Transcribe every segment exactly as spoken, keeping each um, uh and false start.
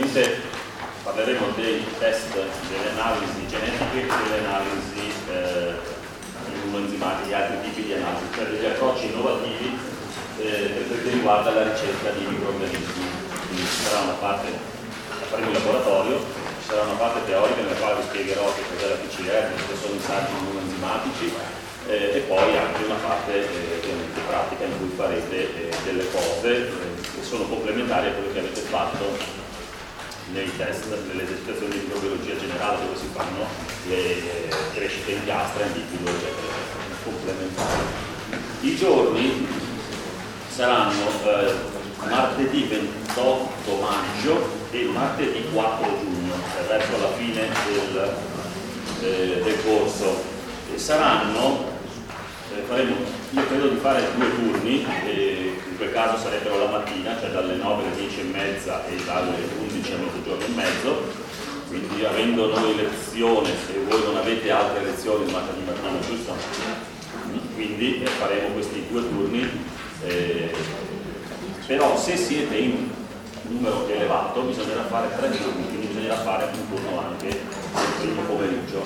Ovviamente parleremo dei test, delle analisi genetiche e delle analisi eh, immunoenzimatiche e altri tipi di analisi, cioè degli approcci innovativi eh, per quel che riguarda la ricerca di microorganismi. Quindi ci sarà una parte, la faremo in laboratorio, ci sarà una parte teorica nella quale vi spiegherò che cos'è la P C R, che sono i saggi immunoenzimatici, eh, e poi anche una parte eh, ovviamente pratica in cui farete eh, delle cose eh, che sono complementari a quello che avete fatto nei test, nelle esercitazioni di microbiologia generale, dove si fanno le crescite in piastra, in liquido, eccetera, complementari. I giorni saranno eh, martedì ventotto maggio e martedì quattro giugno, cioè verso la fine del, eh, del corso. E saranno, eh, faremo, io credo di fare due turni, eh, in quel caso sarebbero la mattina, cioè dalle nove alle dieci e mezza e dalle undici a mezzogiorno e mezzo, quindi avendo noi lezione, se voi non avete altre lezioni il martedì mattina, giusto? Quindi eh, faremo questi due turni, eh, però se siete in numero elevato bisognerà fare tre turni, quindi bisognerà fare un turno anche nel primo pomeriggio.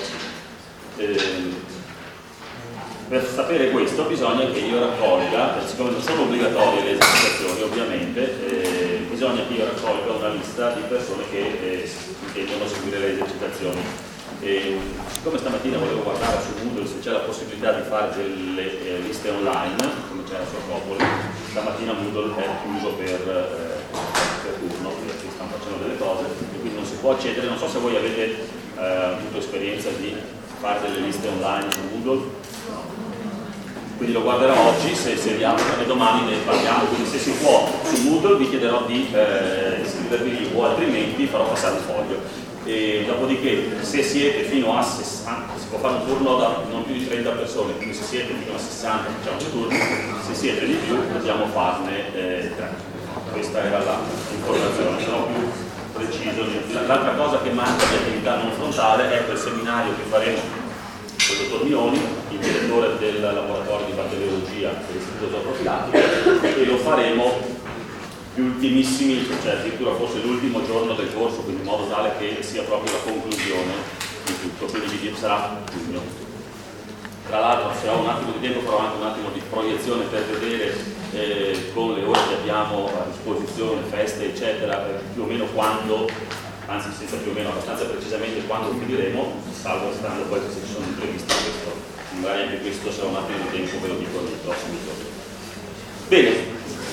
Eh, Per sapere questo bisogna che io raccolga, siccome non sono obbligatorie le esercitazioni ovviamente, eh, bisogna che io raccolga una lista di persone che eh, intendono seguire le esercitazioni. E, siccome stamattina volevo guardare su Moodle se c'è la possibilità di fare delle eh, liste online, come c'era su Acropoli, stamattina Moodle è chiuso per, eh, per turno, perché stanno facendo delle cose, e quindi non si può accedere. Non so se voi avete eh, avuto esperienza di fare delle liste online su Moodle. Quindi lo guarderò oggi, se, se riapre, e domani ne parliamo. Quindi se si può su Moodle vi chiederò di eh, iscrivervi lì, o altrimenti farò passare il foglio. E dopodiché, se siete fino a sessanta, si può fare un turno da non più di trenta persone, quindi se siete fino a sessanta facciamo due turni, se siete di più possiamo farne eh, tre. Questa era l'informazione, sono più preciso. L'altra cosa che manca di attività non frontale è quel seminario che faremo con il dottor Mioni, il direttore del laboratorio di batteriologia dell'Istituto Zooprofilattico, e lo faremo gli ultimissimi, cioè addirittura forse l'ultimo giorno del corso, quindi in modo tale che sia proprio la conclusione di tutto, quindi sarà giugno. Tra l'altro, se ho un attimo di tempo, farò anche un attimo di proiezione per vedere eh, con le ore che abbiamo a disposizione, feste eccetera, più o meno quando, anzi senza più o meno, abbastanza precisamente quando finiremo, salvo stando poi se ci sono imprevisti, questo, magari anche questo sarà un attimo di tempo, ve lo dico nei prossimi giorni. Bene,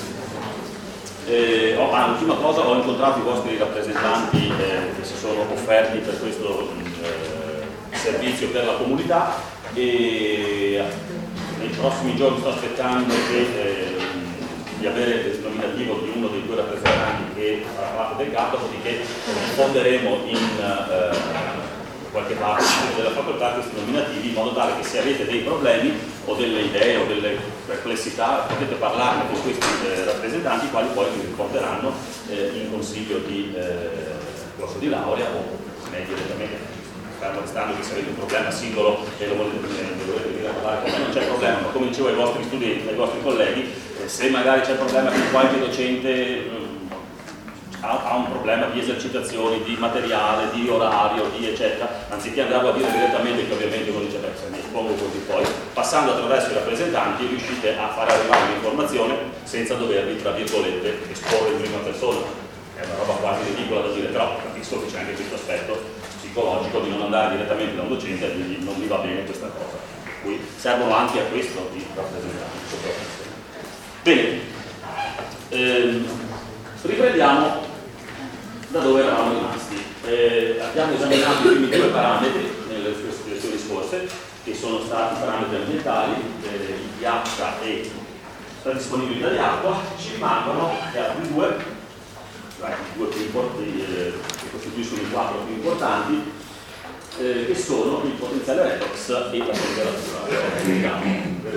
eh, oh, ah, ultima cosa, ho incontrato i vostri rappresentanti eh, che si sono offerti per questo eh, servizio per la comunità, e nei prossimi giorni sto aspettando che, eh, di avere il nominativo di uno dei due rappresentanti che farà parte del gatto, dopodiché risponderemo in eh, qualche parte della facoltà questi nominativi, in modo tale che se avete dei problemi o delle idee o delle perplessità potete parlarne con questi eh, rappresentanti, i quali poi vi riporteranno eh, in consiglio di eh, corso di laurea o me direttamente. Fermo restando che se avete un problema singolo e lo volete, eh, volete venire a parlare con me, non c'è problema, ma come dicevo ai vostri studenti, ai vostri colleghi, eh, se magari c'è problema che qualche docente eh, ha, ha un problema di esercitazioni, di materiale, di orario, di eccetera, anziché andarlo a dire direttamente, che ovviamente uno dice, beh, se mi espongo così, poi passando attraverso i rappresentanti riuscite a far arrivare l'informazione senza dovervi, tra virgolette, esporre in prima persona. È una roba quasi ridicola da dire, però capisco che c'è anche questo aspetto psicologico di non andare direttamente da un docente e dirgli non mi va bene questa cosa. Per cui servono anche a questo i rappresentanti. Bene, ehm, riprendiamo da dove eravamo rimasti. Eh, abbiamo esaminato i primi due parametri nelle lezioni scorse, che sono stati parametri ambientali, eh, il pH e la disponibilità di acqua. Ci rimangono gli altri due, i due più importanti, eh, che costituiscono i quattro più importanti, eh, che sono il potenziale redox e la temperatura.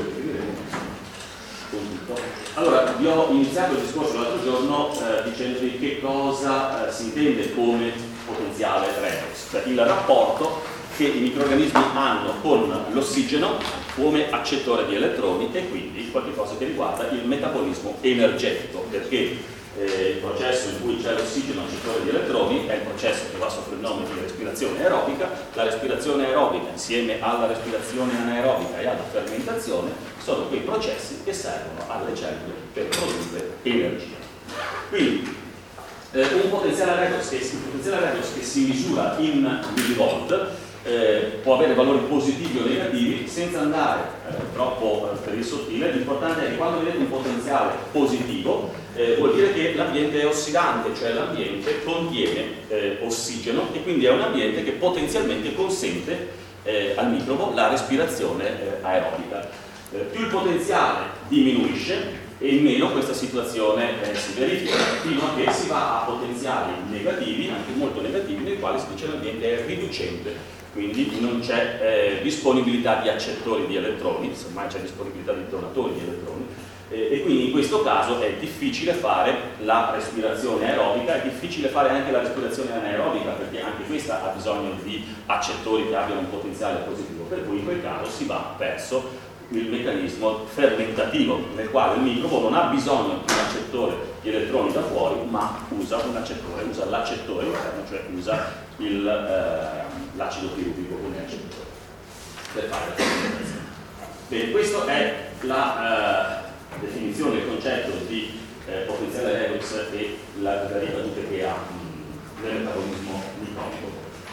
Allora, vi ho iniziato il discorso l'altro giorno eh, dicendovi che cosa eh, si intende come potenziale redox, cioè il rapporto che i microrganismi hanno con l'ossigeno come accettore di elettroni, e quindi qualche cosa che riguarda il metabolismo energetico, perché Eh, processo in cui c'è l'ossigeno accettatore di elettroni, è il processo che va sotto il nome di respirazione aerobica. La respirazione aerobica insieme alla respirazione anaerobica e alla fermentazione sono quei processi che servono alle cellule per produrre energia. Quindi eh, un potenziale redox che, un potenziale redox che si misura in millivolt eh, può avere valori positivi o negativi senza andare eh, troppo eh, per il sottile. L'importante è che quando vedete un potenziale positivo eh, vuol dire che l'ambiente è ossidante, cioè l'ambiente contiene eh, ossigeno e quindi è un ambiente che potenzialmente consente eh, al microbo la respirazione eh, aerobica. Eh, più il potenziale diminuisce e meno questa situazione eh, si verifica, fino a che si va a potenziali negativi, anche molto negativi, nei quali si dice che l'ambiente è riducente, quindi non c'è eh, disponibilità di accettori di elettroni, semmai c'è disponibilità di donatori di elettroni, eh, e quindi in questo caso è difficile fare la respirazione aerobica, è difficile fare anche la respirazione anaerobica, perché anche questa ha bisogno di accettori che abbiano un potenziale positivo, per cui in quel caso si va verso il meccanismo fermentativo, nel quale il microbo non ha bisogno di un accettore di elettroni da fuori, ma usa un accettore, usa l'accettore interno, cioè usa il, eh, l'acido piruvico come accettore per fare la fermentazione. Bene, questa è la eh, definizione, il concetto di eh, potenziale redox e la, la ricadute che ha mh, nel metabolismo microbico.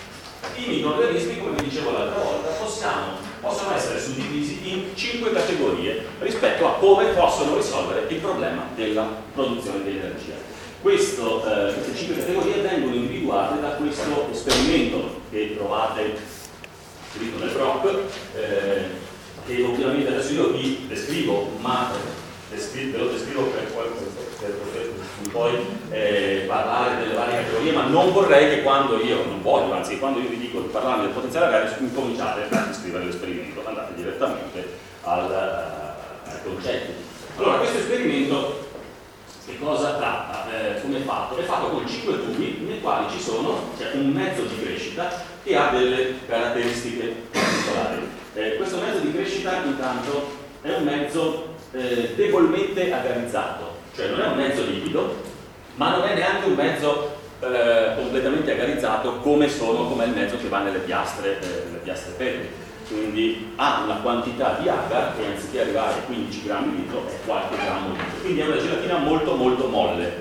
I microorganismi, come vi dicevo l'altra volta, possiamo, possono essere suddivisi in cinque categorie rispetto a come possono risolvere il problema della produzione di energia. Questo, eh, queste cinque categorie vengono individuate da questo esperimento che trovate scritto nel Brock, eh, che ovviamente adesso io vi descrivo, ma ve lo descrivo per poi, per, per, per poi eh, parlare delle varie categorie, ma non vorrei che quando io, non voglio, anzi quando io vi dico di parlare del potenziale redox, incominciate a descrivere l'esperimento, andate direttamente al, uh, al concetto. Allora, questo esperimento che cosa tratta? Eh, come è fatto? È fatto con cinque tubi nei quali ci sono, cioè un mezzo di crescita che ha delle caratteristiche particolari. Eh, questo mezzo di crescita intanto è un mezzo eh, debolmente agarizzato, cioè non è un mezzo liquido, ma non è neanche un mezzo eh, completamente agarizzato come sono, come è il mezzo che va nelle piastre, eh, nelle piastre ferme. Quindi ha una quantità di agar che anziché arrivare a quindici grammi litro è qualche grammo litro, quindi è una gelatina molto molto molle,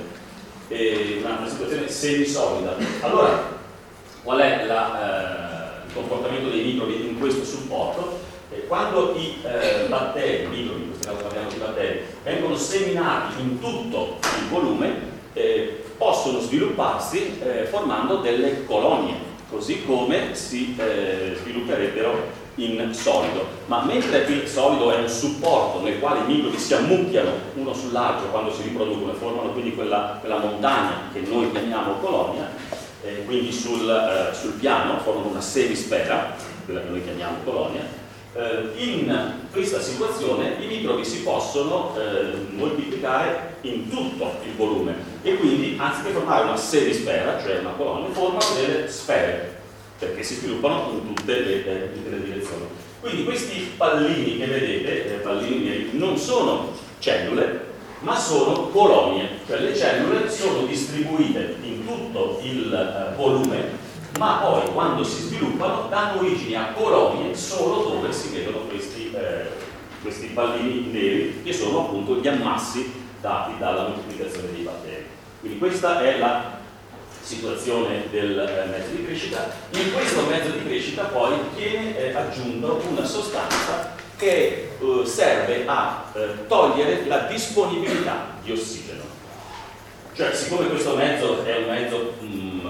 e una situazione semisolida. Allora, qual è la, eh, il comportamento dei microbi in questo supporto? Eh, quando i eh, batteri, microbi, in questo caso parliamo di batteri, vengono seminati in tutto il volume, eh, possono svilupparsi eh, formando delle colonie, così come si eh, svilupperebbero in solido. Ma mentre il solido è un supporto nel quale i microbi si ammucchiano uno sull'altro quando si riproducono e formano quindi quella, quella montagna che noi chiamiamo colonia, eh, quindi sul, eh, sul piano formano una semisfera, quella che noi chiamiamo colonia. In questa situazione i microbi si possono eh, moltiplicare in tutto il volume e quindi anziché formare una semisfera, cioè una colonia, formano delle sfere perché si sviluppano in tutte le, eh, tutte le direzioni. Quindi questi pallini che vedete, eh, pallini neri, non sono cellule ma sono colonie, cioè le cellule sono distribuite in tutto il eh, volume, ma poi quando si sviluppano danno origine a colonie solo dove si vedono questi, eh, questi pallini neri che sono appunto gli ammassi dati dalla moltiplicazione dei batteri. Quindi questa è la situazione del eh, mezzo di crescita. In questo mezzo di crescita poi viene eh, aggiunto una sostanza che eh, serve a eh, togliere la disponibilità di ossigeno. Cioè, siccome questo mezzo è un mezzo mm,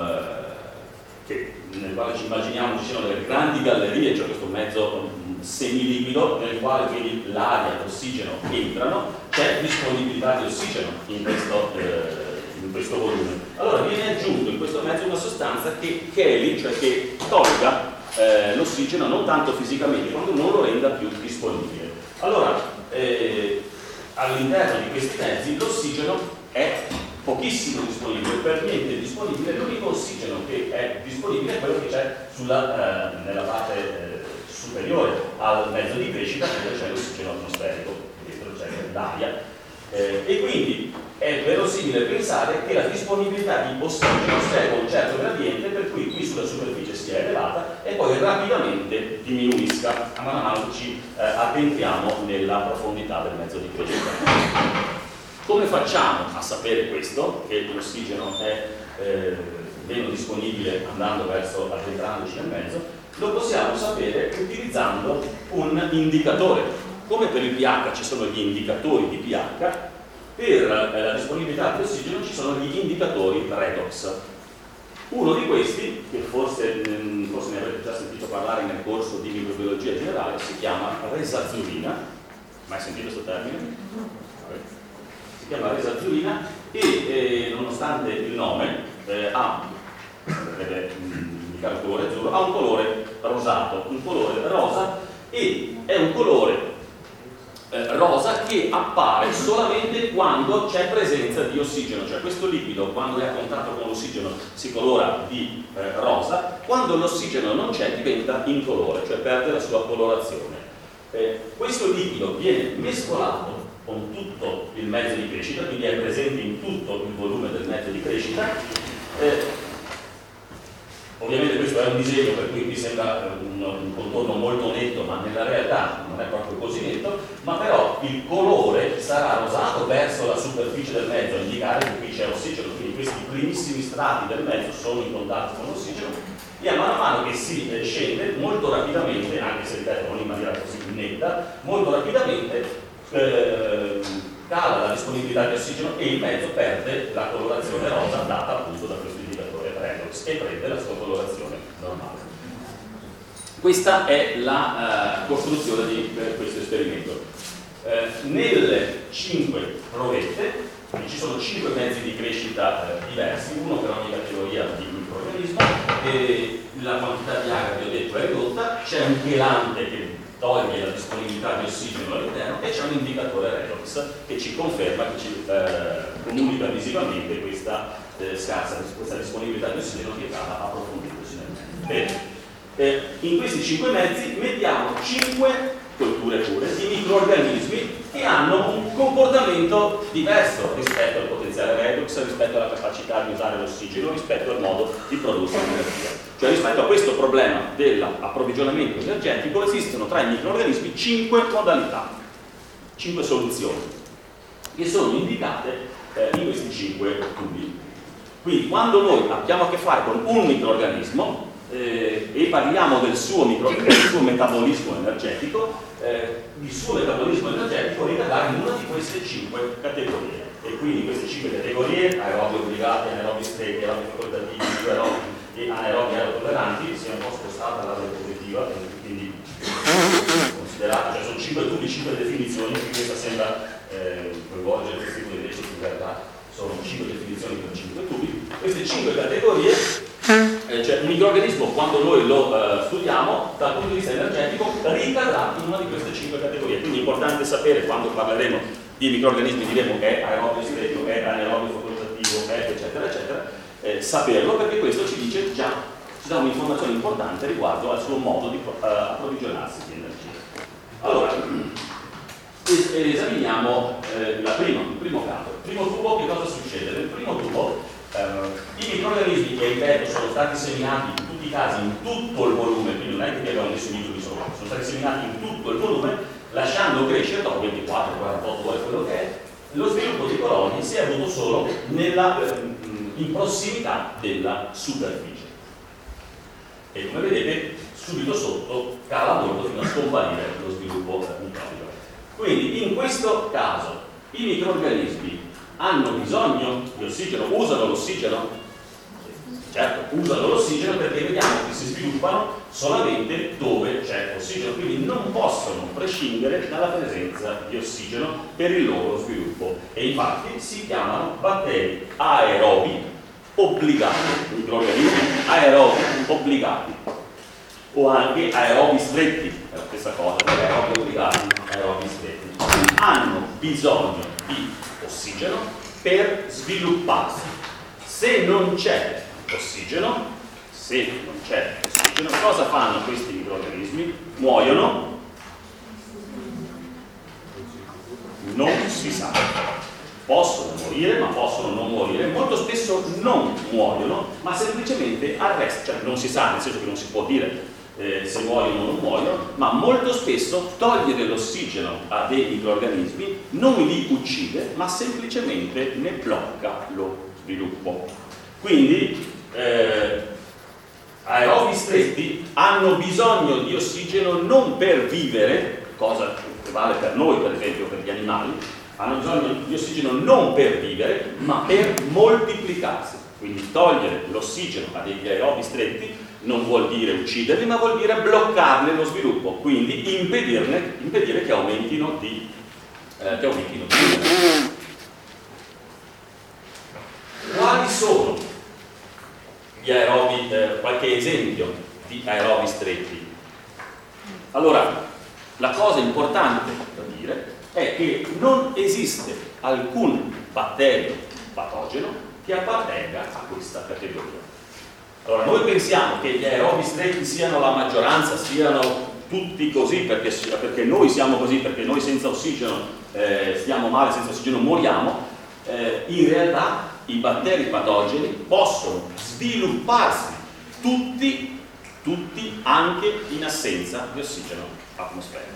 che, nel quale ci immaginiamo ci siano delle grandi gallerie, cioè questo mezzo um, semiliquido nel quale quindi l'aria e l'ossigeno entrano, c'è disponibilità di ossigeno in questo, eh, in questo volume. Allora viene aggiunto in questo mezzo una sostanza che cheli, cioè che tolga eh, l'ossigeno non tanto fisicamente quanto non lo renda più disponibile. Allora eh, all'interno di questi mezzi l'ossigeno è pochissimo disponibile, per niente disponibile. L'unico ossigeno che è disponibile è quello che c'è sulla, eh, nella parte eh, superiore al mezzo di crescita, dove c'è l'ossigeno atmosferico, dentro c'è l'aria, eh, e quindi è verosimile pensare che la disponibilità di ossigeno segua un certo gradiente, per cui qui sulla superficie sia elevata e poi rapidamente diminuisca a mano a mano che ci eh, addentriamo nella profondità del mezzo di crescita. Come facciamo a sapere questo, che l'ossigeno è eh, meno disponibile andando verso, addentrandoci nel mezzo? Lo possiamo sapere utilizzando un indicatore. Come per il pH ci sono gli indicatori di pH, per eh, la disponibilità di ossigeno ci sono gli indicatori redox. Uno di questi, che forse, forse ne avrete già sentito parlare nel corso di microbiologia generale, si chiama resazzurina. Mai sentito questo termine? Si chiama resazzurina e eh, nonostante il nome eh, ha, deve indicare il colore azzurro, ha un colore rosato, un colore rosa, e è un colore eh, rosa che appare solamente quando c'è presenza di ossigeno, cioè questo liquido quando è a contatto con l'ossigeno si colora di eh, rosa, quando l'ossigeno non c'è diventa incolore, cioè perde la sua colorazione. Eh, questo liquido viene mescolato con tutto il mezzo di crescita, quindi è presente in tutto il volume del mezzo di crescita. Eh, ovviamente questo è un disegno per cui qui sembra un, un contorno molto netto, ma nella realtà non è proprio così netto, ma però il colore sarà rosato verso la superficie del mezzo, a indicare che qui c'è ossigeno, quindi questi primissimi strati del mezzo sono in contatto con l'ossigeno, e a mano a mano che si eh, scende molto rapidamente, anche se ripeto non in maniera così netta, molto rapidamente Eh, cala la disponibilità di ossigeno e il mezzo perde la colorazione rosa data appunto da questo indicatore redox e prende la sua colorazione normale. Questa è la uh, costruzione di uh, questo esperimento. Uh, nelle cinque provette ci sono cinque mezzi di crescita uh, diversi, uno per ogni categoria di microorganismo, e la quantità di aria che ho detto è ridotta, c'è un chelante che toglie la disponibilità di ossigeno all'interno e c'è un indicatore redox che ci conferma, che ci eh, comunica visivamente questa eh, scarsa questa disponibilità di ossigeno che cala approfondendosi nel mezzo. Bene, eh, in questi cinque mezzi mettiamo cinque colture pure di microorganismi che hanno un comportamento diverso rispetto al potenziale redox, rispetto alla capacità di usare l'ossigeno, rispetto al modo di produrre energia. Cioè rispetto a questo problema dell'approvvigionamento energetico esistono tra i microorganismi cinque modalità, cinque soluzioni, che sono indicate eh, in questi cinque tubi. Quindi quando noi abbiamo a che fare con un microorganismo eh, e parliamo del suo, micro, del suo metabolismo energetico, eh, il suo metabolismo energetico ricadrà in una di queste cinque categorie. E quindi queste cinque categorie, aerobi obbligati, anaerobi stretti, aerobi facoltativi, aerobi e anaerobi aerotolleranti, sia un po' spostata la diapositiva, quindi considerate, cioè sono cinque tubi, cinque definizioni, quindi questa sembra eh, coinvolgere questo tipo di legge, in realtà sono cinque definizioni per cinque tubi. Queste cinque categorie, eh, cioè un microorganismo quando noi lo eh, studiamo dal punto di vista energetico ricadrà in una di queste cinque categorie, quindi è importante sapere quando parleremo di microorganismi, diremo che è aerobio stretto, che è anaerobio facoltativo, che è eccetera eccetera, eh, saperlo, perché questo ci dice già, ci dà un'informazione importante riguardo al suo modo di uh, approvvigionarsi di energia. Allora, es esaminiamo eh, la prima, il primo caso. Il primo tubo, che cosa succede? Nel primo tubo eh, i microorganismi che ripeto sono stati seminati in tutti i casi in tutto il volume, quindi non è che vi abbiamo messo in di sopra, sono stati seminati in tutto il volume, lasciando crescere dopo ventiquattro quarantotto ore quello che è, lo sviluppo di colonie si è avuto solo nella, eh, in prossimità della superficie. E come vedete, subito sotto cala molto fino a scomparire lo sviluppo microbico. Quindi in questo caso i microorganismi hanno bisogno di ossigeno, usano l'ossigeno? Certo, usano l'ossigeno perché vediamo che si sviluppano solamente dove c'è ossigeno, quindi non possono prescindere dalla presenza di ossigeno per il loro sviluppo e infatti si chiamano batteri aerobi obbligati, microorganismi aerobi obbligati o anche aerobi stretti, è la stessa cosa, aerobi obbligati, aerobi stretti, hanno bisogno di ossigeno per svilupparsi. Se non c'è ossigeno, se non c'è ossigeno, cosa fanno questi microorganismi? Muoiono? Non si sa. possono morire, ma possono non morire, molto spesso non muoiono, ma semplicemente arrestano, cioè non si sa, nel senso che non si può dire eh, se muoiono o non muoiono, ma molto spesso togliere l'ossigeno a dei microrganismi non li uccide, ma semplicemente ne blocca lo sviluppo. Quindi eh, aerobi stretti hanno bisogno di ossigeno non per vivere, cosa che vale per noi per esempio, per gli animali, hanno bisogno di ossigeno non per vivere, ma per moltiplicarsi. Quindi togliere l'ossigeno a degli aerobi stretti non vuol dire ucciderli, ma vuol dire bloccarne lo sviluppo, quindi impedirne, impedire che aumentino di, eh, che aumentino di numero. Quali sono gli aerobi, eh, qualche esempio di aerobi stretti? Allora, la cosa importante da dire è che non esiste alcun batterio patogeno che appartenga a questa categoria. Allora, noi pensiamo che gli aerobi stretti siano la maggioranza, siano tutti così, perché, perché noi siamo così, perché noi senza ossigeno eh, stiamo male, senza ossigeno moriamo. Eh, in realtà i batteri patogeni possono svilupparsi tutti, tutti anche in assenza di ossigeno atmosferico.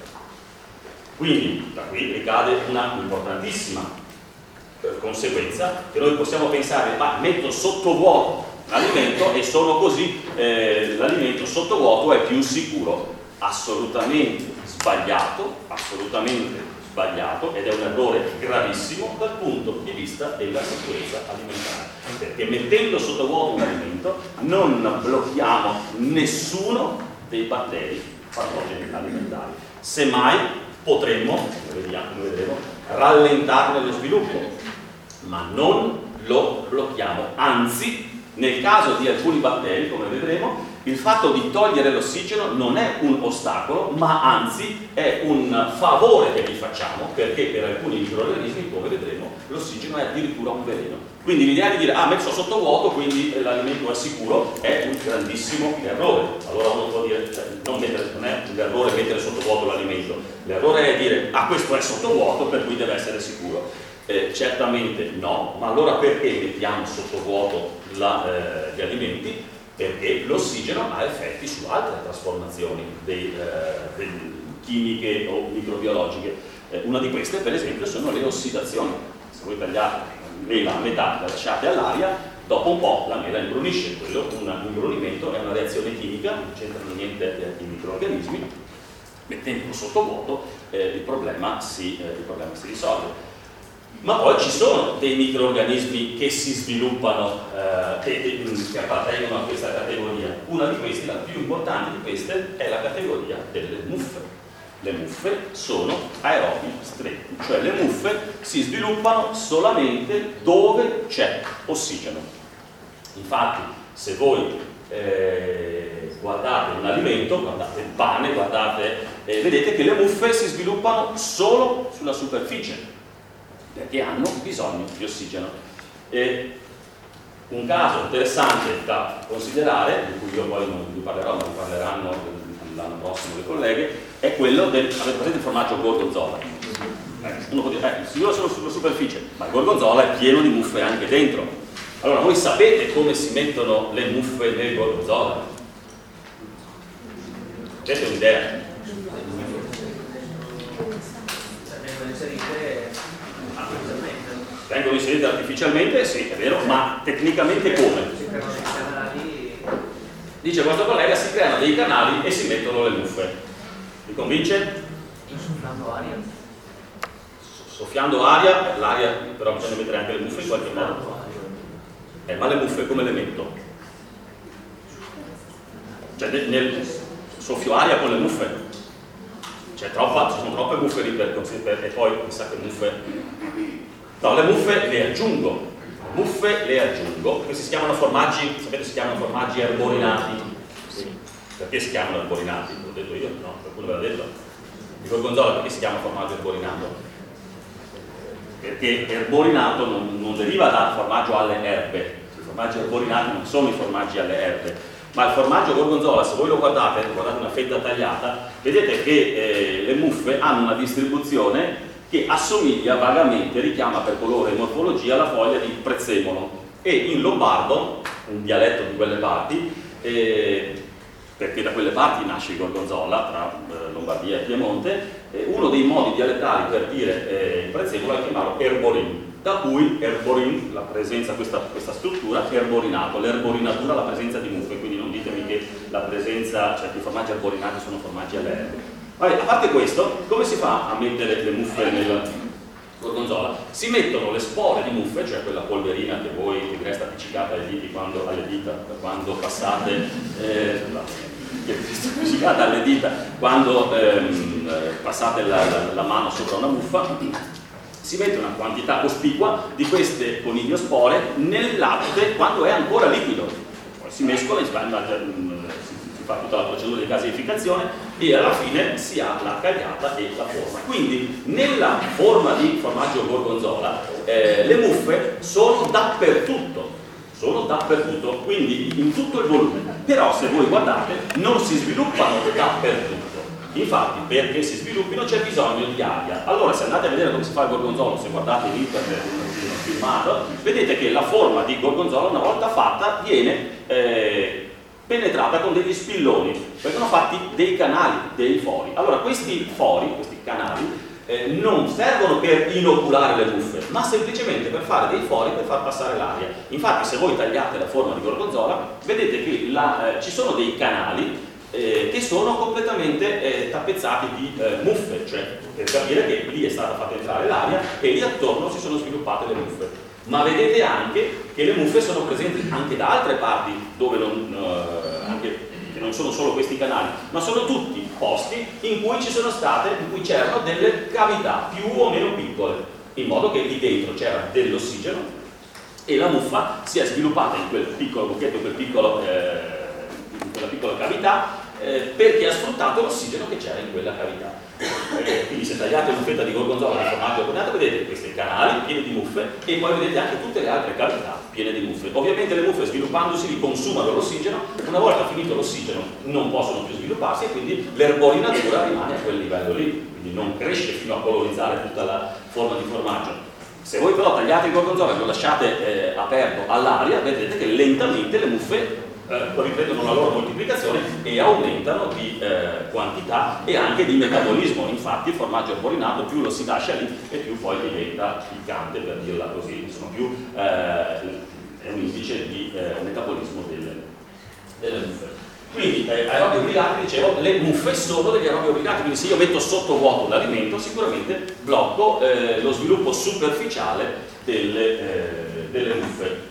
Quindi da qui ricade una importantissima conseguenza, che noi possiamo pensare, ma metto sottovuoto l'alimento e sono così, eh, l'alimento sottovuoto è più sicuro. Assolutamente sbagliato, assolutamente sbagliato, ed è un errore gravissimo dal punto di vista della sicurezza alimentare, perché mettendo sottovuoto un alimento non blocchiamo nessuno dei batteri patogeni alimentari, semmai potremmo, come vediamo, come vedremo, rallentarne lo sviluppo, ma non lo blocchiamo. Anzi, nel caso di alcuni batteri, come vedremo, il fatto di togliere l'ossigeno non è un ostacolo, ma anzi è un favore che gli facciamo, perché per alcuni microrganismi, come vedremo, l'ossigeno è addirittura un veleno. Quindi l'idea di dire, ah, messo sottovuoto, quindi l'alimento è sicuro, è un grandissimo errore. Allora uno può dire, cioè, non, mettere, non è un errore mettere sottovuoto l'alimento, l'errore è dire, ah, questo è sottovuoto, per cui deve essere sicuro. Eh, certamente no, ma allora perché mettiamo sottovuoto la, eh, gli alimenti? Perché l'ossigeno ha effetti su altre trasformazioni dei, eh, dei chimiche o microbiologiche. Eh, una di queste, per esempio, sono le ossidazioni. Se voi tagliate mela a metà e la lasciate all'aria, dopo un po' la mela imbrunisce. Quello, un imbrunimento è una reazione chimica, non c'entrano niente i microrganismi. Mettendolo sottovuoto eh, il, problema si, eh, il problema si risolve. Ma poi ci sono dei microrganismi che si sviluppano, eh, che, che appartengono a questa categoria. Una di queste, la più importante di queste, è la categoria delle muffe. Le muffe sono aerobi stretti, cioè le muffe si sviluppano solamente dove c'è ossigeno. Infatti, se voi eh, guardate un alimento, guardate il pane, guardate, eh, vedete che le muffe si sviluppano solo sulla superficie, perché hanno bisogno di ossigeno. E un caso interessante da considerare, di cui io poi non vi parlerò, ma vi parleranno l'anno prossimo le colleghe, è quello del, avete presente il formaggio gorgonzola? Eh, uno può dire, eh, io sono sulla superficie, ma il gorgonzola è pieno di muffe anche dentro. Allora, voi sapete come si mettono le muffe nel gorgonzola? Avete un'idea? Vengono inserite artificialmente, sì, è vero, ma tecnicamente come? Dice questo collega, si creano dei canali e si mettono le muffe. Vi convince? Soffiando aria. Soffiando aria, l'aria, però bisogna mettere anche le muffe in qualche modo. Eh, ma le muffe come le metto? Cioè nel, nel soffio aria con le muffe? C'è troppa, ci sono troppe muffe lì per, e poi mi sa che muffe. No, le muffe le aggiungo, muffe le aggiungo, questi si chiamano formaggi, sapete si chiamano formaggi erborinati. Perché si chiamano erborinati? L'ho detto io? No, qualcuno ve l'ha detto. Il gorgonzola perché si chiama formaggio erborinato? Perché erborinato non, non deriva dal formaggio alle erbe, i formaggi erborinati non sono i formaggi alle erbe, ma il formaggio gorgonzola, se voi lo guardate, guardate una fetta tagliata, vedete che eh, le muffe hanno una distribuzione che che assomiglia vagamente, richiama per colore e morfologia la foglia di prezzemolo, e in lombardo, un dialetto di quelle parti, eh, perché da quelle parti nasce il gorgonzola, tra eh, Lombardia e Piemonte, eh, uno dei modi dialettali per dire eh, il prezzemolo è chiamarlo erborin, da cui erborin, la presenza, questa, questa struttura, erborinato, l'erborinatura, la presenza di muffe, quindi non ditemi che la presenza, cioè i formaggi erborinati sono formaggi allergici. Vabbè, a parte questo, come si fa a mettere le muffe nel gorgonzola? Si mettono le spore di muffe, cioè quella polverina che voi che vi resta appiccicata alle dita quando, alle dita, quando passate eh, che vi resta appiccicata alle dita quando ehm, passate la, la, la mano sopra una muffa. Si mette una quantità cospicua di queste conignospore nel latte quando è ancora liquido, poi si mescola, si fa, si fa tutta la procedura di gasificazione e alla fine si ha la cagliata e la forma. Quindi nella forma di formaggio gorgonzola eh, le muffe sono dappertutto, sono dappertutto, quindi in tutto il volume, però se voi guardate non si sviluppano dappertutto. Infatti, perché si sviluppino c'è bisogno di aria. Allora, se andate a vedere come si fa il gorgonzola, se guardate in internet uno filmato, vedete che la forma di gorgonzola, una volta fatta, viene eh, penetrata con degli spilloni. Vengono fatti dei canali, dei fori. Allora, questi fori, questi canali, eh, non servono per inoculare le muffe, ma semplicemente per fare dei fori per far passare l'aria. Infatti, se voi tagliate la forma di gorgonzola, vedete che la, eh, ci sono dei canali Eh, che sono completamente eh, tappezzati di eh, muffe, cioè per capire che lì è stata fatta entrare l'aria e lì attorno si sono sviluppate le muffe. Ma vedete anche che le muffe sono presenti anche da altre parti, dove non, eh, anche, che non sono solo questi canali, ma sono tutti posti in cui ci sono state, in cui c'erano delle cavità più o meno piccole, in modo che lì dentro c'era dell'ossigeno e la muffa si è sviluppata in quel piccolo buchetto, in quel piccolo eh, in quella piccola cavità eh, perché ha sfruttato l'ossigeno che c'era in quella cavità. Eh, quindi se tagliate una fetta di gorgonzola di formaggio ordinato vedete questi canali pieni di muffe e poi vedete anche tutte le altre cavità piene di muffe. Ovviamente le muffe sviluppandosi li consumano l'ossigeno, una volta finito l'ossigeno non possono più svilupparsi e quindi l'erborinatura rimane a quel livello lì, quindi non cresce fino a colonizzare tutta la forma di formaggio. Se voi però tagliate il gorgonzola e lo lasciate eh, aperto all'aria, vedete che lentamente le muffe Eh, riprendono la loro moltiplicazione e aumentano di eh, quantità e anche di metabolismo. Infatti il formaggio erborinato più lo si lascia lì e più poi diventa piccante, per dirla così, insomma più eh, è un indice di eh, metabolismo delle, delle muffe. Quindi eh, aerobi obbligati, dicevo, le muffe sono degli aerobi obbligati, quindi se io metto sotto vuoto l'alimento sicuramente blocco eh, lo sviluppo superficiale delle, eh, delle muffe.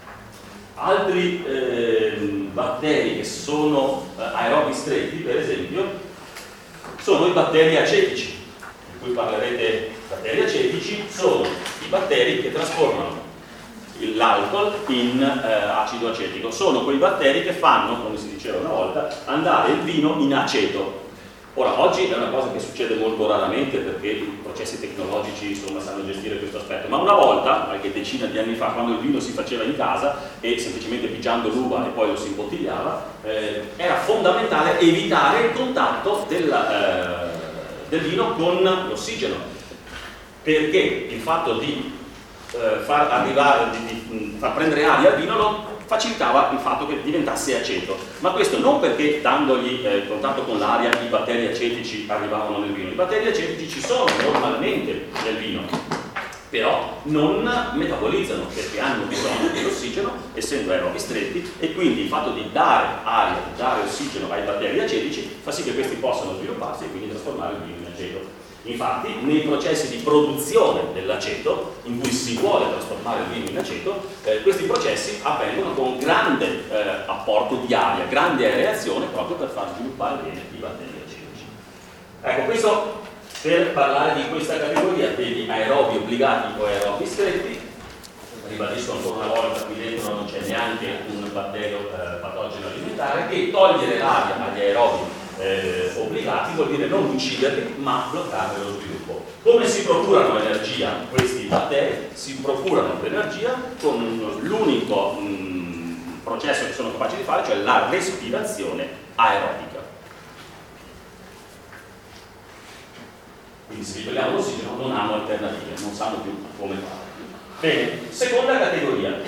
Altri eh, batteri che sono eh, aerobi stretti, per esempio, sono i batteri acetici, di cui parlerete. Batteri acetici sono i batteri che trasformano l'alcol in eh, acido acetico. Sono quei batteri che fanno, come si diceva una volta, andare il vino in aceto. Ora, oggi è una cosa che succede molto raramente perché i processi tecnologici insomma, sanno gestire questo aspetto, ma una volta, qualche decina di anni fa, quando il vino si faceva in casa e semplicemente pigiando l'uva e poi lo si imbottigliava, eh, era fondamentale evitare il contatto del, eh, del vino con l'ossigeno, perché il fatto di eh, far arrivare, di, di far prendere aria al vino lo facilitava il fatto che diventasse aceto, ma questo non perché dandogli eh, il contatto con l'aria i batteri acetici arrivavano nel vino. I batteri acetici ci sono normalmente nel vino, però non metabolizzano perché hanno bisogno dell'ossigeno, essendo aerobi stretti, e quindi il fatto di dare aria, di dare ossigeno ai batteri acetici fa sì che questi possano svilupparsi e quindi trasformare il vino in aceto. Infatti, nei processi di produzione dell'aceto, in cui si vuole trasformare il vino in aceto, eh, questi processi avvengono con grande eh, apporto di aria, grande aereazione, proprio per far sviluppare bene i batteri acetici. Ecco, questo per parlare di questa categoria degli aerobi obbligati o aerobi stretti. Ribadisco ancora una volta, qui dentro non c'è neanche un batterio eh, patogeno alimentare, e togliere l'aria agli aerobi Eh, obbligati vuol dire non ucciderli ma bloccare lo sviluppo. Come si procurano energia questi batteri? Si procurano l'energia con l'unico mm, processo che sono capaci di fare, cioè la respirazione aerobica. Quindi se riprendiamo l'ossigeno non hanno alternative, non sanno più come fare. Bene, seconda categoria,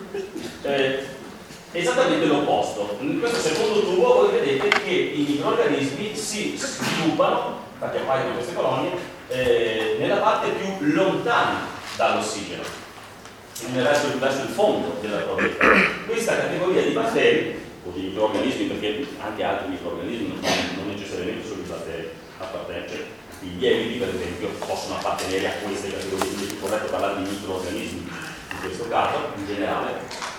eh, esattamente l'opposto. In questo secondo tubo voi vedete che i microrganismi si sviluppano, perché appaiono queste colonie, eh, nella parte più lontana dall'ossigeno, quindi verso, verso il fondo della provetta. Questa categoria di batteri, o di microrganismi, perché anche altri microrganismi, non, non necessariamente solo i batteri, appartengono, cioè i lieviti per esempio possono appartenere a queste categorie, quindi è corretto parlare di microrganismi in questo caso, in generale.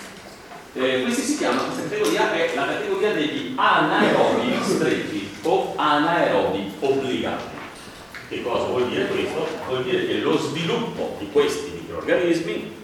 Eh, questi si chiamano, questa categoria è la categoria degli anaerobi stretti o anaerobi obbligati. Che cosa vuol dire questo? Vuol dire che lo sviluppo di questi microrganismi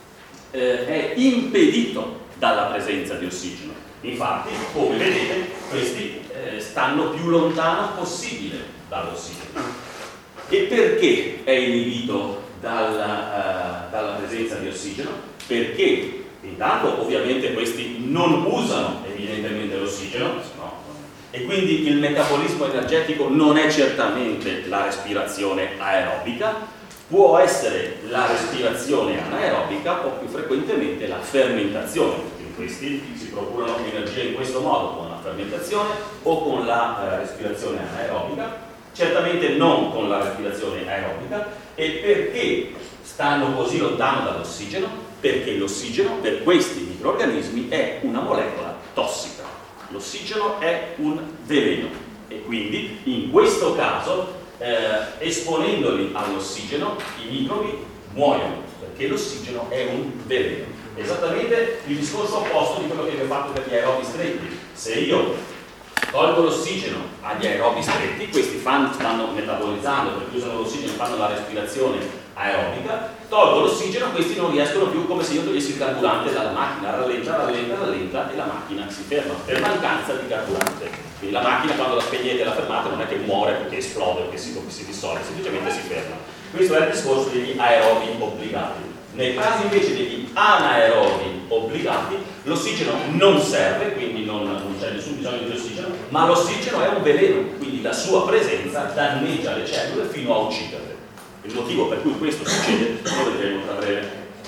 eh, è impedito dalla presenza di ossigeno. Infatti, come vedete, questi eh, stanno più lontano possibile dall'ossigeno. E perché è inibito dalla, uh, dalla presenza di ossigeno? Perché intanto ovviamente questi non usano evidentemente l'ossigeno, no? E quindi il metabolismo energetico non è certamente la respirazione aerobica, può essere la respirazione anaerobica o più frequentemente la fermentazione, perché questi si procurano energia in questo modo, con la fermentazione o con la eh, respirazione anaerobica, certamente non con la respirazione aerobica. E perché stanno così lontano dall'ossigeno? Perché l'ossigeno per questi microrganismi è una molecola tossica. L'ossigeno è un veleno e quindi in questo caso eh, esponendoli all'ossigeno i microbi muoiono, perché l'ossigeno è un veleno. Esattamente il discorso opposto di quello che vi ho fatto per gli aerobi stretti. Se io tolgo l'ossigeno agli aerobi stretti, questi fanno, stanno metabolizzando, perché usano l'ossigeno e fanno la respirazione aerobica, tolgo l'ossigeno, questi non riescono più, come se io togliessi il carburante dalla macchina, rallenta, rallenta, rallenta e la macchina si ferma per mancanza di carburante. Quindi la macchina quando la spegnete e la fermate non è che muore perché esplode, perché si, si dissolve, semplicemente si ferma. Questo è il discorso degli aerobi obbligati. Nel caso invece degli anaerobi obbligati, l'ossigeno non serve, quindi non, non c'è nessun bisogno di ossigeno, ma l'ossigeno è un veleno, quindi la sua presenza danneggia le cellule fino a ucciderle. Il motivo per cui questo succede lo vedremo tra breve.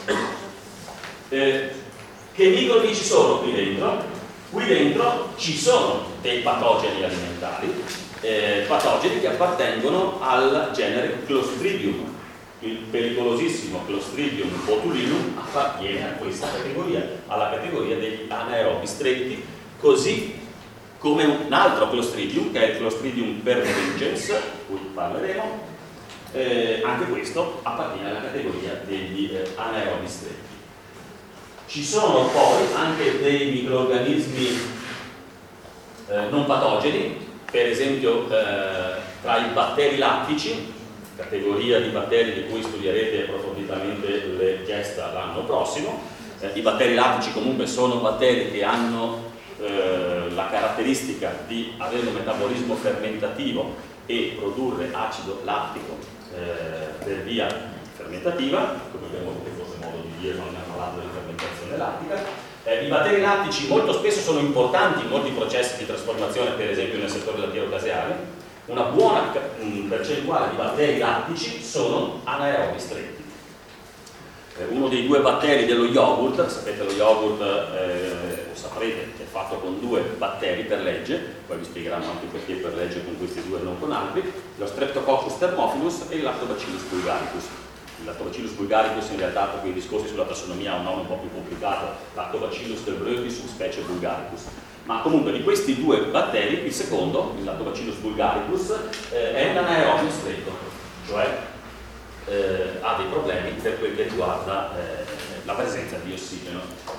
Eh, che microbi ci sono qui dentro? Qui dentro ci sono dei patogeni alimentari, eh, patogeni che appartengono al genere Clostridium. Il pericolosissimo Clostridium botulinum appartiene a questa categoria, alla categoria degli anaerobi stretti, così come un altro Clostridium, che è il Clostridium perfringens, di cui parleremo. Eh, anche questo appartiene alla categoria degli eh, anaerobi stretti. Ci sono poi anche dei microrganismi eh, non patogeni, per esempio eh, tra i batteri lattici, categoria di batteri di cui studierete approfonditamente le gesta l'anno prossimo. Eh, I batteri lattici comunque sono batteri che hanno eh, la caratteristica di avere un metabolismo fermentativo e produrre acido lattico Eh, per via fermentativa, come abbiamo avuto forse modo di dire quando abbiamo parlato di fermentazione lattica. Eh, I batteri lattici molto spesso sono importanti in molti processi di trasformazione, per esempio nel settore lattiero-caseario. Una buona mh, percentuale di batteri lattici sono anaerobi stretti. Eh, uno dei due batteri dello yogurt, sapete lo yogurt eh, saprete che è fatto con due batteri per legge, poi vi spiegheranno anche perché per legge con questi due e non con altri, lo Streptococcus thermophilus e il Lactobacillus bulgaricus. Il Lactobacillus bulgaricus in realtà per quei discorsi sulla tassonomia ha un nome un po' più complicato, Lactobacillus delbruetis specie bulgaricus. Ma comunque di questi due batteri, il secondo, il Lactobacillus bulgaricus, eh, è un anaerobio stretto, cioè eh, ha dei problemi per quel che riguarda eh, la presenza di ossigeno.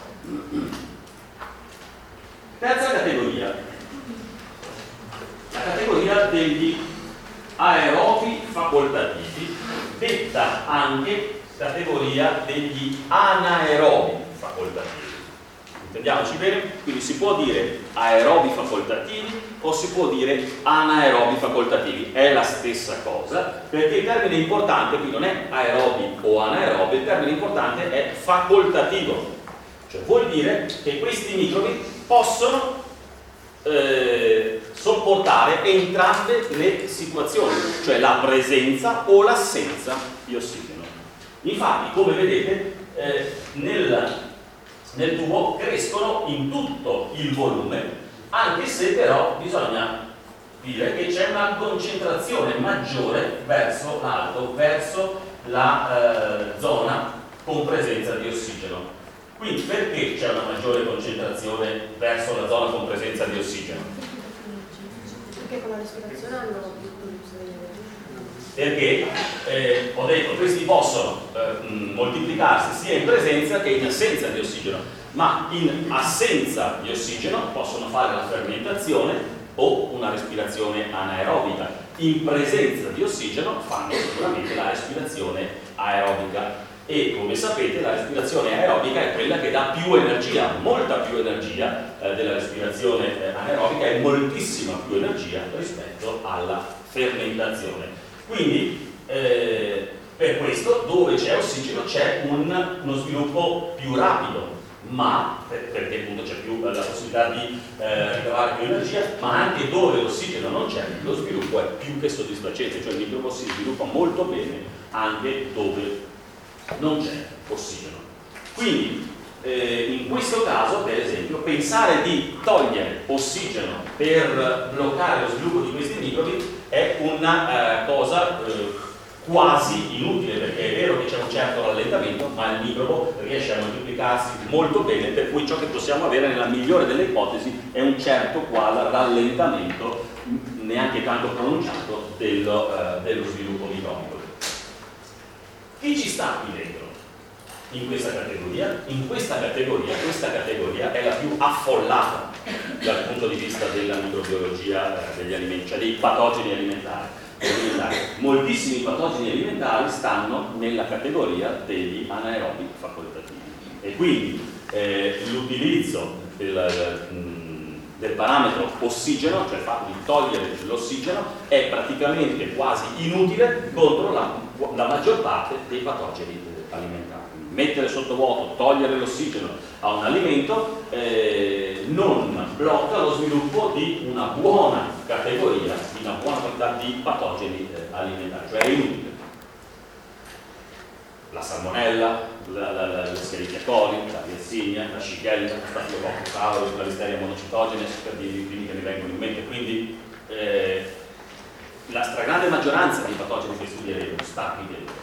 Terza categoria, la categoria degli aerobi facoltativi, detta anche categoria degli anaerobi facoltativi. Intendiamoci bene, quindi si può dire aerobi facoltativi o si può dire anaerobi facoltativi, è la stessa cosa, perché il termine importante qui non è aerobi o anaerobi, il termine importante è facoltativo, cioè vuol dire che questi microbi possono eh, sopportare entrambe le situazioni, cioè la presenza o l'assenza di ossigeno. Infatti, come vedete, eh, nel, nel tubo crescono in tutto il volume, anche se però bisogna dire che c'è una concentrazione maggiore verso l'alto, verso la eh, zona con presenza di ossigeno. Quindi perché c'è una maggiore concentrazione verso la zona con presenza di ossigeno? Perché con la respirazione hanno più produzione di energia. Perché, eh, ho detto, questi possono eh, moltiplicarsi sia in presenza che in assenza di ossigeno, ma in assenza di ossigeno possono fare la fermentazione o una respirazione anaerobica. In presenza di ossigeno fanno sicuramente la respirazione aerobica. E come sapete la respirazione aerobica è quella che dà più energia, molta più energia eh, della respirazione eh, anaerobica e moltissima più energia rispetto alla fermentazione. Quindi eh, per questo dove c'è ossigeno c'è un, uno sviluppo più rapido, ma per, perché appunto c'è più la possibilità di eh, ricavare più energia, ma anche dove l'ossigeno non c'è lo sviluppo è più che soddisfacente, cioè il microbo si sviluppa molto bene anche dove non c'è ossigeno. Quindi eh, in questo caso, per esempio, pensare di togliere ossigeno per bloccare lo sviluppo di questi microbi è una eh, cosa eh, quasi inutile, perché è vero che c'è un certo rallentamento, ma il microbo riesce a moltiplicarsi molto bene, per cui ciò che possiamo avere nella migliore delle ipotesi è un certo qual rallentamento, neanche tanto pronunciato, dello, eh, dello sviluppo microbico. Chi ci sta qui dentro? In questa categoria? In questa categoria, questa categoria è la più affollata dal punto di vista della microbiologia eh, degli alimenti, cioè dei patogeni alimentari. alimentari. Moltissimi patogeni alimentari stanno nella categoria degli anaerobi facoltativi. E quindi eh, l'utilizzo del, del parametro ossigeno, cioè il fatto di togliere l'ossigeno, è praticamente quasi inutile contro la la maggior parte dei patogeni alimentari. Mettere sotto vuoto, togliere l'ossigeno a un alimento eh, non blocca lo sviluppo di una buona categoria, di una buona quantità di patogeni eh, alimentari, cioè è inutile. La salmonella, la, la, la, l'Escherichia coli, la Yersinia, la Shigella, la Staphylococcus aureus, la Listeria monocitogenes, per dire i primi che mi vengono in mente. Quindi eh, la stragrande maggioranza dei patogeni che studieremo sta qui dentro.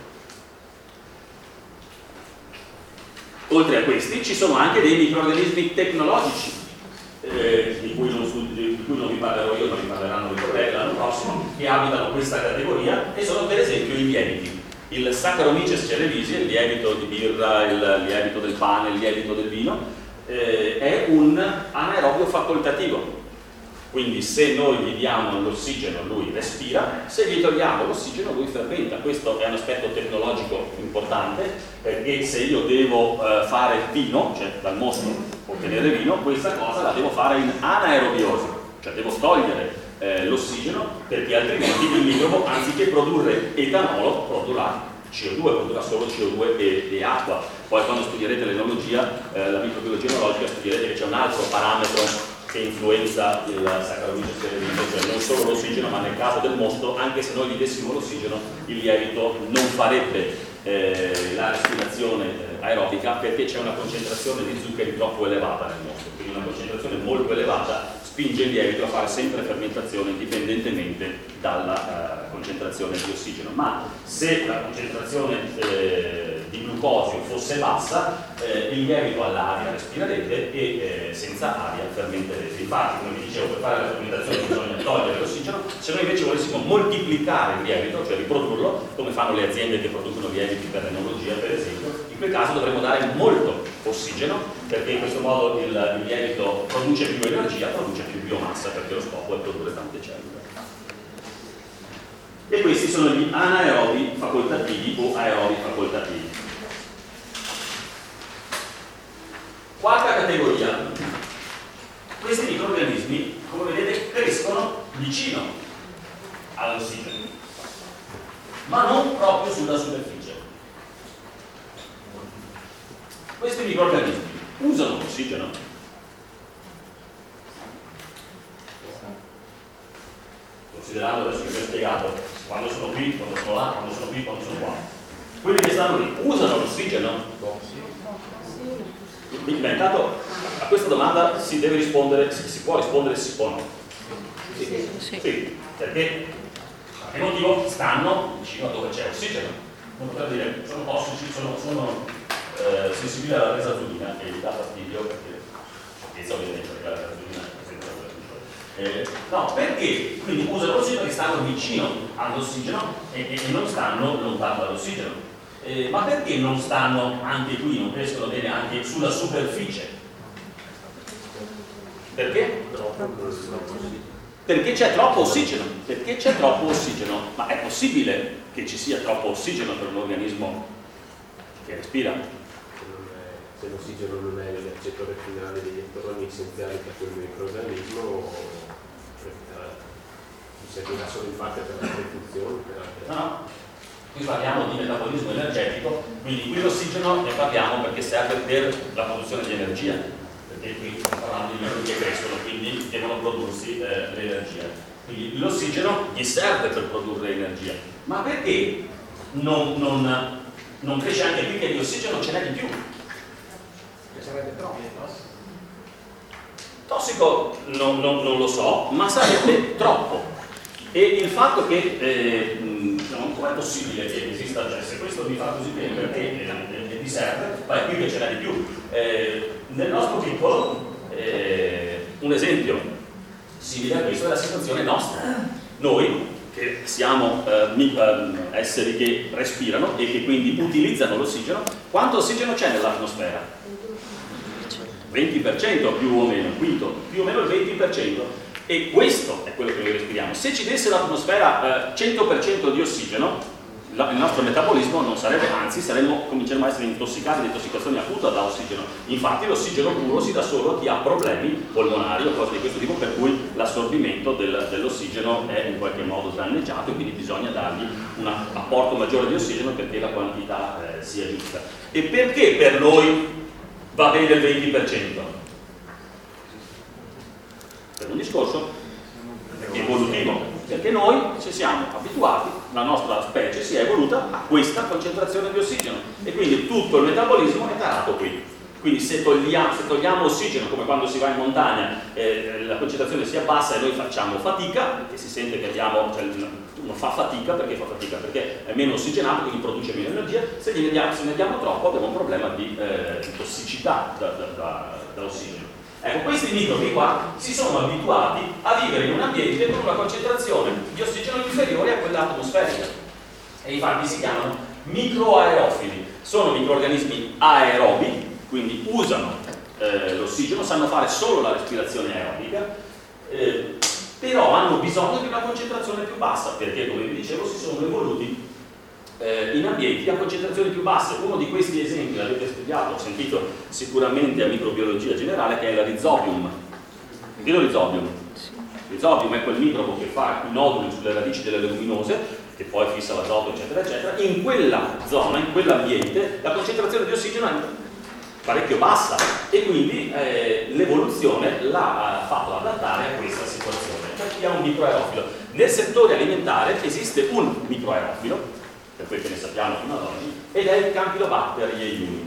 Oltre a questi ci sono anche dei microrganismi tecnologici eh, di, cui non, di cui non vi parlerò io, ma vi parleranno i colleghi l'anno prossimo, che abitano questa categoria e sono per esempio i lieviti. Il Saccharomyces cerevisiae, il lievito di birra, il lievito del pane, il lievito del vino, eh, è un anaerobio facoltativo. Quindi se noi gli diamo l'ossigeno lui respira, se gli togliamo l'ossigeno lui fermenta. Questo è un aspetto tecnologico importante, perché se io devo eh, fare vino, cioè dal mosto ottenere vino, questa cosa la devo fare in anaerobiosi, cioè devo togliere eh, l'ossigeno, perché altrimenti il microbo, anziché produrre etanolo, produrrà C O due, produrrà solo C O due e, e acqua. Poi quando studierete l'enologia, eh, la microbiologia enologica, studierete che c'è un altro parametro che influenza il Saccharomyces cerevisiae, cioè non solo l'ossigeno, ma nel caso del mosto, anche se noi gli dessimo l'ossigeno, il lievito non farebbe eh, la respirazione eh, aerobica, perché c'è una concentrazione di zuccheri troppo elevata nel mosto, quindi una concentrazione molto elevata spinge il lievito a fare sempre fermentazione indipendentemente dalla uh, concentrazione di ossigeno. Ma se la concentrazione eh, di glucosio fosse bassa, eh, il lievito all'aria respirerebbe e eh, senza aria fermenterebbe. Infatti, come vi dicevo, per fare la fermentazione bisogna togliere l'ossigeno. Se noi invece volessimo moltiplicare il lievito, cioè riprodurlo, come fanno le aziende che producono lieviti per l'enologia per esempio, in quel caso dovremmo dare molto ossigeno, perché in questo modo il, il lievito produce più energia, produce più biomassa, perché lo scopo è produrre tante cellule. E questi sono gli anaerobi facoltativi o aerobi facoltativi. Quarta categoria. Questi microrganismi, come vedete, crescono vicino all'ossigeno, ma non proprio sulla superficie. Questi microrganismi usano l'ossigeno? considerando adesso che vi ho spiegato quando sono qui, quando sono là, quando sono qui, quando sono qua. Quelli che stanno lì usano l'ossigeno? Beh, intanto a questa domanda si deve rispondere, si, si può rispondere sì o no. Sì, sì. Sì, perché a che motivo stanno vicino a dove c'è ossigeno? Non potrebbe dire sono tossici, sono, sono eh, sensibili alla resazzolina e gli dà fastidio perché pensa ovviamente perché la resazzolina è sempre eh, no, perché quindi usano l'ossigeno che stanno vicino all'ossigeno e, e, e non stanno lontano dall'ossigeno. Eh, ma perché non stanno anche qui, non crescono bene anche sulla superficie? Perché? Perché c'è troppo ossigeno. Perché c'è troppo ossigeno. Ma è possibile che ci sia troppo ossigeno per un organismo che respira? Se l'ossigeno non è il recettore finale degli elettroni essenziali per quel microorganismo, ci servirà solo in parte per altre funzioni. Per altre... No, no. Qui parliamo di metabolismo energetico, quindi qui l'ossigeno ne parliamo perché serve per la produzione di energia, perché qui stiamo parlando di microbi che crescono, quindi devono prodursi eh, l'energia. Quindi l'ossigeno gli serve per produrre energia, ma perché non, non, non cresce anche qui che di ossigeno ce n'è di più? Sarebbe troppo, no? Tossico non, non, non lo so, ma sarebbe troppo. E il fatto che eh, come è possibile che esista, cioè se questo vi fa così bene perché eh, vi serve, ma è qui che ce n'è di più. Eh, nel nostro piccolo, eh, un esempio simile a questo è la situazione nostra. Noi che siamo eh, esseri che respirano e che quindi utilizzano l'ossigeno, quanto ossigeno c'è nell'atmosfera? venti per cento più o meno, quinto, più o meno il venti per cento. E questo è quello che noi respiriamo. Se ci desse l'atmosfera eh, cento per cento di ossigeno, la, il nostro metabolismo non sarebbe, anzi saremmo, cominceremo a essere intossicati di intossicazione acuta da ossigeno. Infatti l'ossigeno puro si dà solo a chi ha problemi polmonari o cose di questo tipo, per cui l'assorbimento del, dell'ossigeno è in qualche modo danneggiato e quindi bisogna dargli un apporto maggiore di ossigeno perché la quantità eh, sia giusta. E perché per noi va bene il venti per cento? Per un discorso evolutivo, perché noi ci siamo abituati, la nostra specie si è evoluta a questa concentrazione di ossigeno e quindi tutto il metabolismo è tarato qui. Quindi se togliamo, se togliamo ossigeno, come quando si va in montagna, eh, la concentrazione si abbassa e noi facciamo fatica, perché si sente che abbiamo, cioè uno fa fatica, perché fa fatica? Perché è meno ossigenato, quindi produce meno energia. Se ne diamo, se ne diamo troppo abbiamo un problema di eh, tossicità da, da, da, da ossigeno. Ecco, questi microbi qua si sono abituati a vivere in un ambiente con una concentrazione di ossigeno inferiore a quella atmosferica e infatti si chiamano microaerofili. Sono microorganismi aerobi, quindi usano eh, l'ossigeno, sanno fare solo la respirazione aerobica, eh, però hanno bisogno di una concentrazione più bassa perché, come vi dicevo, si sono evoluti in ambienti a concentrazioni più basse. Uno di questi esempi l'avete studiato, ho sentito sicuramente a microbiologia generale, che è la Rhizobium. Sentite Rhizobium? Rhizobium è quel microbo che fa i noduli sulle radici delle leguminose, che poi fissa l'azoto, eccetera, eccetera. In quella zona, in quell'ambiente, la concentrazione di ossigeno è parecchio bassa e quindi eh, l'evoluzione l'ha fatto adattare a questa situazione. Per chi ha un microaerofilo. Nel settore alimentare esiste un microaerofilo, per quel che ne sappiamo fino ad oggi, ed è il Campylobacter jejuni.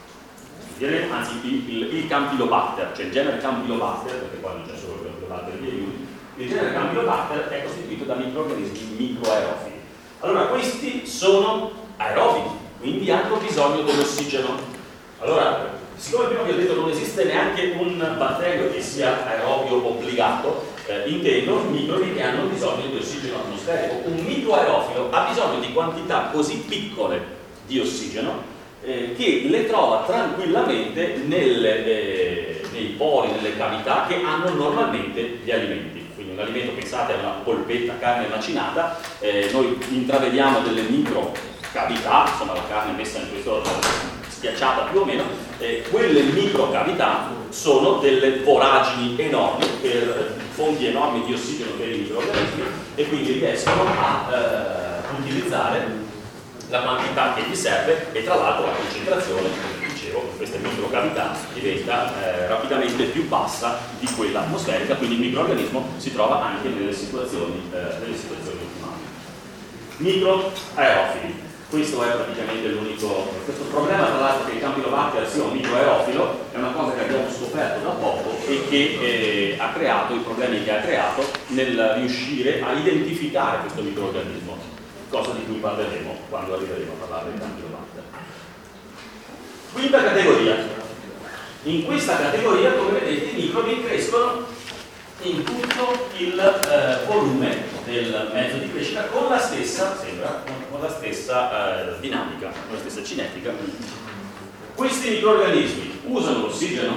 Anzi, il, il, il Campylobacter, cioè il genere Campylobacter, perché qua non c'è solo il Campylobacter jejuni, il genere Campylobacter è costituito da microorganismi microaerofili. Allora, questi sono aerobi, quindi hanno bisogno dell'ossigeno. Allora, siccome prima vi ho detto non esiste neanche un batterio che sia aerobio obbligato, Eh, intendo microbi che hanno bisogno di ossigeno atmosferico. Un microaerofilo ha bisogno di quantità così piccole di ossigeno eh, che le trova tranquillamente nelle, eh, nei pori, nelle cavità che hanno normalmente gli alimenti. Quindi un alimento, pensate a una polpetta, carne macinata, eh, noi intravediamo delle micro cavità, insomma la carne messa in questo schiacciata più o meno, eh, quelle micro cavità sono delle voragini enormi per fonti enormi di ossigeno per i microorganismi e quindi riescono a eh, utilizzare la quantità che gli serve e tra l'altro la concentrazione, come dicevo, dicevo, in queste microcavità diventa eh, rapidamente più bassa di quella atmosferica, quindi il microorganismo si trova anche nelle situazioni, eh, nelle situazioni ottimali. Microaerofili. Questo è praticamente l'unico, questo problema tra l'altro che il Campylobacter sia un microaerofilo è una cosa che abbiamo scoperto da poco e che eh, ha creato i problemi che ha creato nel riuscire a identificare questo microorganismo, cosa di cui parleremo quando arriveremo a parlare del Campylobacter. Quinta categoria. In questa categoria, come vedete, i microbi crescono in tutto il eh, volume del mezzo di crescita con la stessa, sembra, con la stessa eh, dinamica, con la stessa cinetica. Questi microorganismi usano l'ossigeno?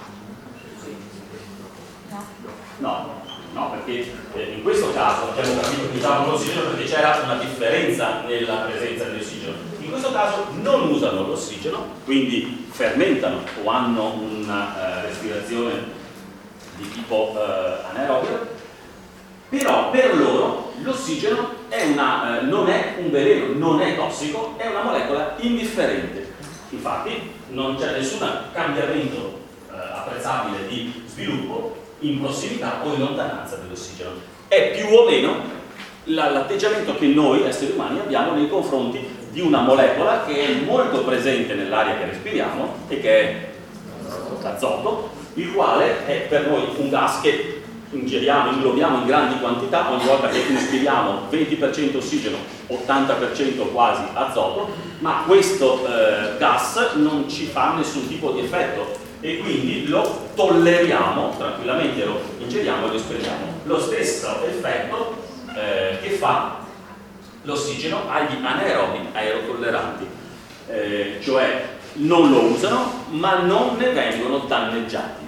No, no, perché eh, in questo caso abbiamo capito che usavano l'ossigeno perché c'era una differenza nella presenza dell'ossigeno. In questo caso non usano l'ossigeno, quindi fermentano o hanno una eh, respirazione di tipo eh, anaerobio, però per loro l'ossigeno è una, eh, non è un veleno, non è tossico, è una molecola indifferente. Infatti non c'è nessun cambiamento eh, apprezzabile di sviluppo in prossimità o in lontananza dell'ossigeno. È più o meno l'atteggiamento che noi esseri umani abbiamo nei confronti di una molecola che è molto presente nell'aria che respiriamo e che è l'azoto, il quale è per noi un gas che ingeriamo, inglobiamo in grandi quantità. Ogni volta che inspiriamo venti per cento ossigeno, ottanta per cento quasi azoto, ma questo eh, gas non ci fa nessun tipo di effetto e quindi lo tolleriamo tranquillamente, lo ingeriamo e lo espelliamo. Lo stesso effetto eh, che fa l'ossigeno agli anaerobi aerotolleranti, eh, cioè non lo usano ma non ne vengono danneggiati.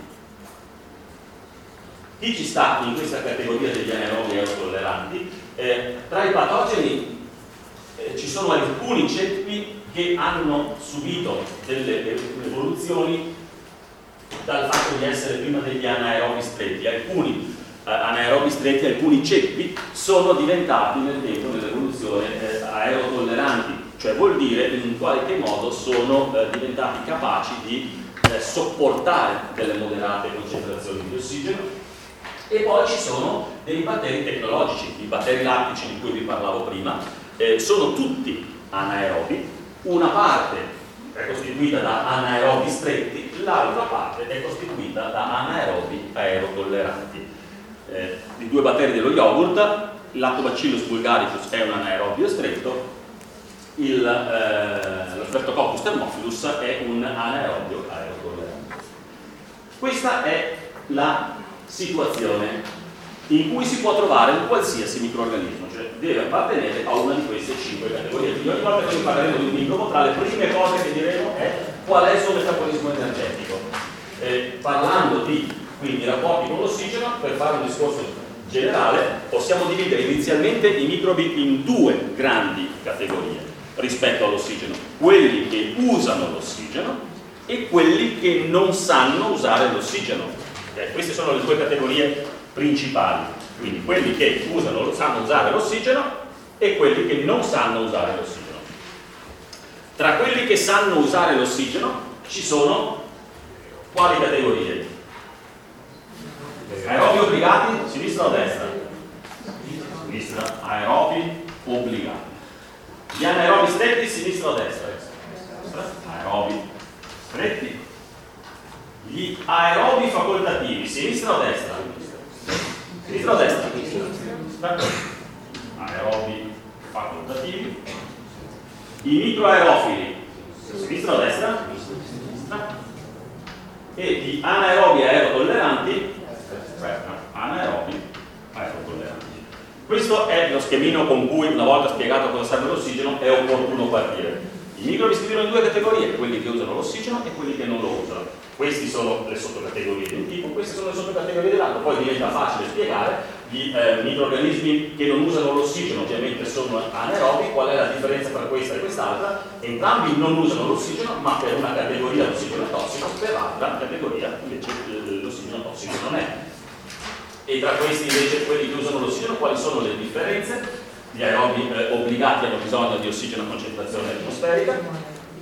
Chi ci sta in questa categoria degli anaerobi aerotolleranti? Eh, tra i patogeni eh, ci sono alcuni ceppi che hanno subito delle evoluzioni dal fatto di essere prima degli anaerobi stretti. Alcuni eh, anaerobi stretti, alcuni ceppi sono diventati nel tempo nell'evoluzione eh, aerotolleranti, cioè vuol dire in qualche modo sono eh, diventati capaci di eh, sopportare delle moderate concentrazioni di ossigeno. E poi ci sono dei batteri tecnologici, i batteri lattici di cui vi parlavo prima, eh, sono tutti anaerobi, una parte è costituita da anaerobi stretti, l'altra parte è costituita da anaerobi aerotolleranti. Eh, I due batteri dello yogurt, Lactobacillus bulgaricus è un anaerobio stretto, il, eh, lo Streptococcus thermophilus è un anaerobio aerotollerante. Questa è la situazione in cui si può trovare un qualsiasi microorganismo, cioè deve appartenere a una di queste cinque categorie. Quindi ogni volta che noi parleremo di un microbo, tra le prime cose che diremo è qual è il suo metabolismo energetico. Eh, parlando di quindi rapporti con l'ossigeno, per fare un discorso generale, possiamo dividere inizialmente i microbi in due grandi categorie rispetto all'ossigeno: quelli che usano l'ossigeno e quelli che non sanno usare l'ossigeno. Eh, queste sono le due categorie principali, quindi quelli che usano, sanno usare l'ossigeno e quelli che non sanno usare l'ossigeno. Tra quelli che sanno usare l'ossigeno ci sono quali categorie? Aerobi obbligati, sinistra o destra? Sinistra, aerobi obbligati. Gli anaerobi stretti, sinistra o destra? Aerobi stretti. Gli aerobi facoltativi, sinistra o destra? Sinistra o destra? Aerobi facoltativi. I microaerofili, sinistra o destra? Sinistra. E gli anaerobi aerotolleranti, anaerobi aerotolleranti. Questo è lo schemino con cui, una volta spiegato cosa serve l'ossigeno, è opportuno partire. I microbi si dividono in due categorie, quelli che usano l'ossigeno e quelli che non lo usano. Queste sono le sottocategorie di un tipo, queste sono le sottocategorie dell'altro, poi diventa facile spiegare gli eh, microorganismi che non usano l'ossigeno, ovviamente sono anaerobi. Qual è la differenza tra questa e quest'altra? Entrambi non usano l'ossigeno, ma per una categoria l'ossigeno è tossico, per l'altra categoria invece l'ossigeno tossico non è. E tra questi invece, quelli che usano l'ossigeno, quali sono le differenze? Gli aerobi eh, obbligati hanno bisogno di ossigeno a concentrazione atmosferica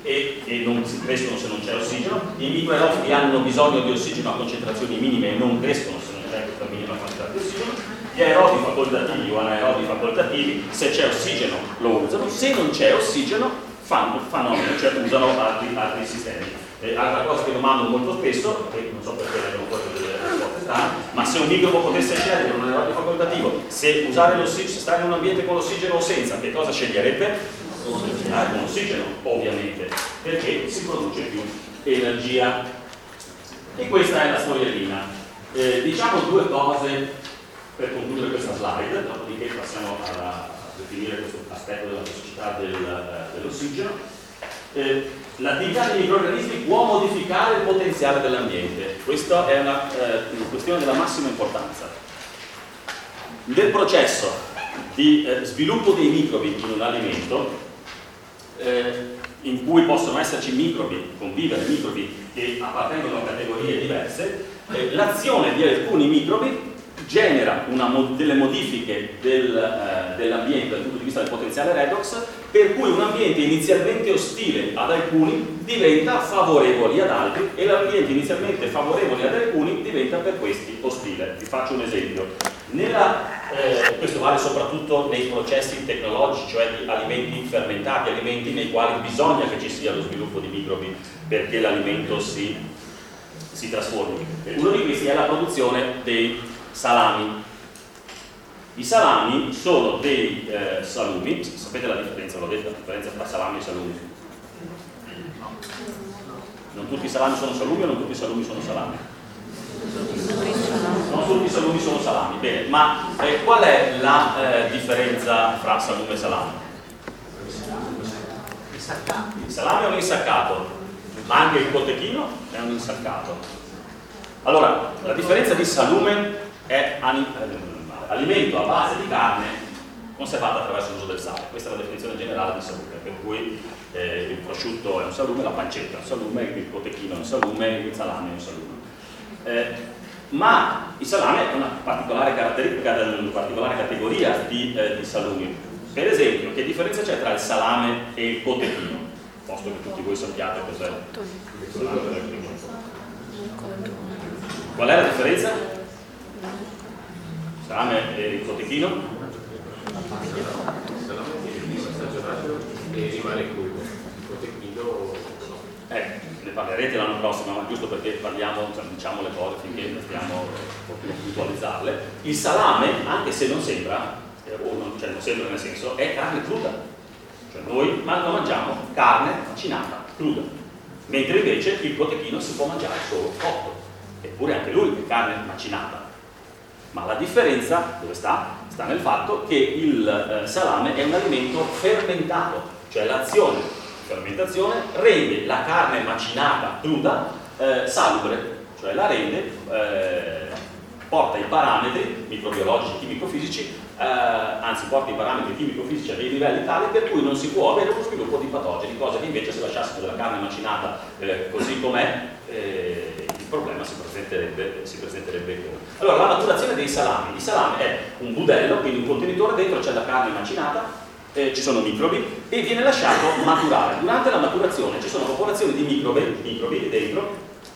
e, e non si crescono se non c'è ossigeno. I microaerobi hanno bisogno di ossigeno a concentrazioni minime e non crescono se non c'è questa minima quantità di ossigeno. Gli aerobi facoltativi o anaerobi facoltativi, se c'è ossigeno lo usano, se non c'è ossigeno fanno, fanno cioè usano altri, altri sistemi. Eh, altra cosa che domando molto spesso, e non so perché abbiamo fatto delle risposte strane, ma se un microbo potesse scegliere un aerobio facoltativo, se usare l'ossigeno, se stare in un ambiente con l'ossigeno o senza, che cosa sceglierebbe? Ah, con l'ossigeno, ovviamente, perché si produce più energia. E questa è la storiellina. Eh, diciamo due cose per concludere questa slide, dopodiché passiamo alla, a definire questo aspetto della tossicità del, dell'ossigeno. Eh, L'attività dei microrganismi può modificare il potenziale dell'ambiente. Questa è una, eh, una questione della massima importanza. Nel processo di eh, sviluppo dei microbi in un alimento, eh, in cui possono esserci microbi, convivere microbi che appartengono a categorie diverse, eh, l'azione di alcuni microbi genera una, delle modifiche del, eh, dell'ambiente dal punto di vista del potenziale redox, per cui un ambiente inizialmente ostile ad alcuni diventa favorevole ad altri e l'ambiente inizialmente favorevole ad alcuni diventa per questi ostile. Vi faccio un esempio. Nella, eh, questo vale soprattutto nei processi tecnologici, cioè di alimenti fermentati, alimenti nei quali bisogna che ci sia lo sviluppo di microbi perché l'alimento si, si trasformi. Uno di questi è la produzione dei salami. I salami sono dei eh, salumi, sapete la differenza, l'ho detto, la differenza tra salami e salumi? Non tutti i salami sono salumi o non tutti i salumi sono salami? Non tutti i salumi sono salami, bene, ma eh, qual è la eh, differenza fra salume e salame? Il salame è un insaccato, ma anche il cotechino è un insaccato. Allora, la differenza di salume è alimento a base di carne conservata attraverso l'uso del sale. Questa è la definizione generale di salume, per cui eh, il prosciutto è un salume, la pancetta è un salume, il cotechino è un salume, il salame è un salume. Eh, ma il salame è una particolare caratteristica, una particolare categoria di, eh, di salumi. Per esempio, che differenza c'è tra il salame e il cotechino? Posto che tutti voi sappiate cos'è il salame e il cotechino. Qual è la differenza? Salame e il cotechino? Il salame è stagionato e rimane crudo. Il cotechino Eh, ne parlerete l'anno prossimo, ma giusto perché parliamo, cioè, diciamo le cose finché stiamo proprio puntualizzarle. Il salame, anche se non sembra, eh, o non, cioè non sembra nel senso, è carne cruda. Cioè noi mangiamo carne macinata, cruda. Mentre invece il cotechino si può mangiare solo cotto. Eppure anche lui è carne macinata. Ma la differenza dove sta? Sta nel fatto che il eh, salame è un alimento fermentato, cioè l'azione di fermentazione rende la carne macinata cruda eh, salubre, cioè la rende, eh, porta i parametri microbiologici, chimico-fisici, eh, anzi porta i parametri chimico-fisici a dei livelli tali per cui non si può avere uno sviluppo di patogeni, cosa che invece se lasciassimo della carne macinata eh, così com'è, eh, il problema si presenterebbe, si presenterebbe come. Allora, la maturazione dei salami. Il salame è un budello, quindi un contenitore, dentro c'è la carne macinata, eh, ci sono microbi e viene lasciato maturare. Durante la maturazione ci sono popolazioni di microbi, microbi dentro,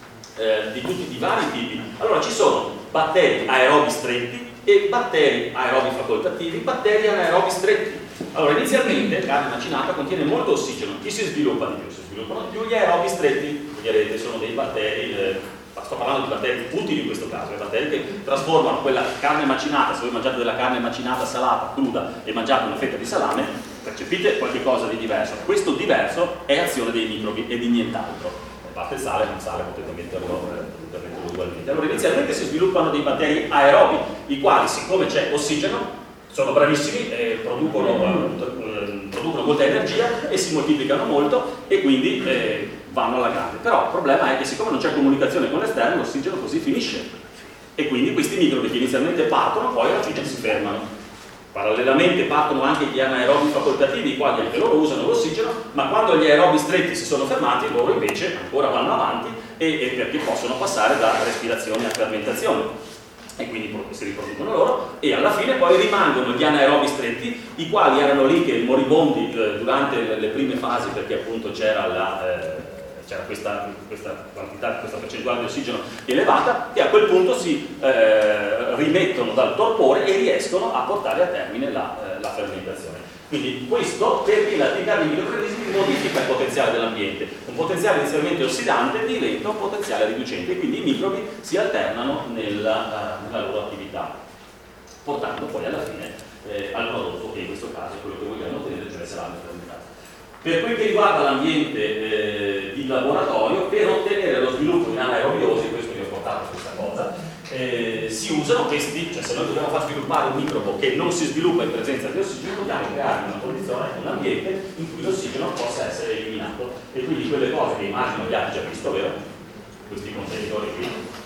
eh, di tutti i vari tipi. Allora, ci sono batteri aerobi stretti e batteri aerobi facoltativi, batteri anaerobi stretti. Allora, inizialmente carne macinata contiene molto ossigeno. Chi si sviluppa di più? Si sviluppano di più gli aerobi stretti. Vedete, sono dei batteri, eh, sto parlando di batteri utili in questo caso, i batteri che trasformano quella carne macinata. Se voi mangiate della carne macinata salata, cruda, e mangiate una fetta di salame, percepite qualcosa di diverso. Questo diverso è azione dei microbi e di nient'altro. A parte il sale, il sale potete metterlo, eh, metterlo ugualmente. Allora, inizialmente si sviluppano dei batteri aerobi, i quali, siccome c'è ossigeno, sono bravissimi, eh, producono, eh, producono molta energia e si moltiplicano molto e quindi eh, vanno alla grande. Però il problema è che siccome non c'è comunicazione con l'esterno, l'ossigeno così finisce e quindi questi microbi che inizialmente partono poi alla fine si fermano. Parallelamente partono anche gli anaerobi facoltativi, i quali anche loro usano l'ossigeno, ma quando gli aerobi stretti si sono fermati, loro invece ancora vanno avanti e, e perché possono passare da respirazione a fermentazione. e quindi si riproducono loro, e alla fine poi rimangono gli anaerobi stretti, i quali erano lì che moribondi eh, durante le, le prime fasi, perché appunto c'era la... Eh, c'era questa, questa quantità, questa percentuale di ossigeno elevata, e a quel punto si eh, rimettono dal torpore e riescono a portare a termine la, eh, la fermentazione. Quindi questo, perché l'attività dei microrganismi modifica il potenziale dell'ambiente. Un potenziale inizialmente ossidante diventa un potenziale riducente, e quindi i microbi si alternano nella, uh, nella loro attività, portando poi alla fine eh, al prodotto, che in questo caso è quello che vogliamo ottenere, cioè salame fermentato. Per quel che riguarda l'ambiente eh, di laboratorio, per ottenere lo sviluppo in anaerobiosi, questo vi ho portato questa cosa, eh, si usano questi, cioè se noi dobbiamo far sviluppare un microbo che non si sviluppa in presenza di ossigeno, dobbiamo creare una condizione, un ambiente in cui l'ossigeno possa essere eliminato. E quindi quelle cose che immagino abbiate già visto, vero? Questi contenitori qui.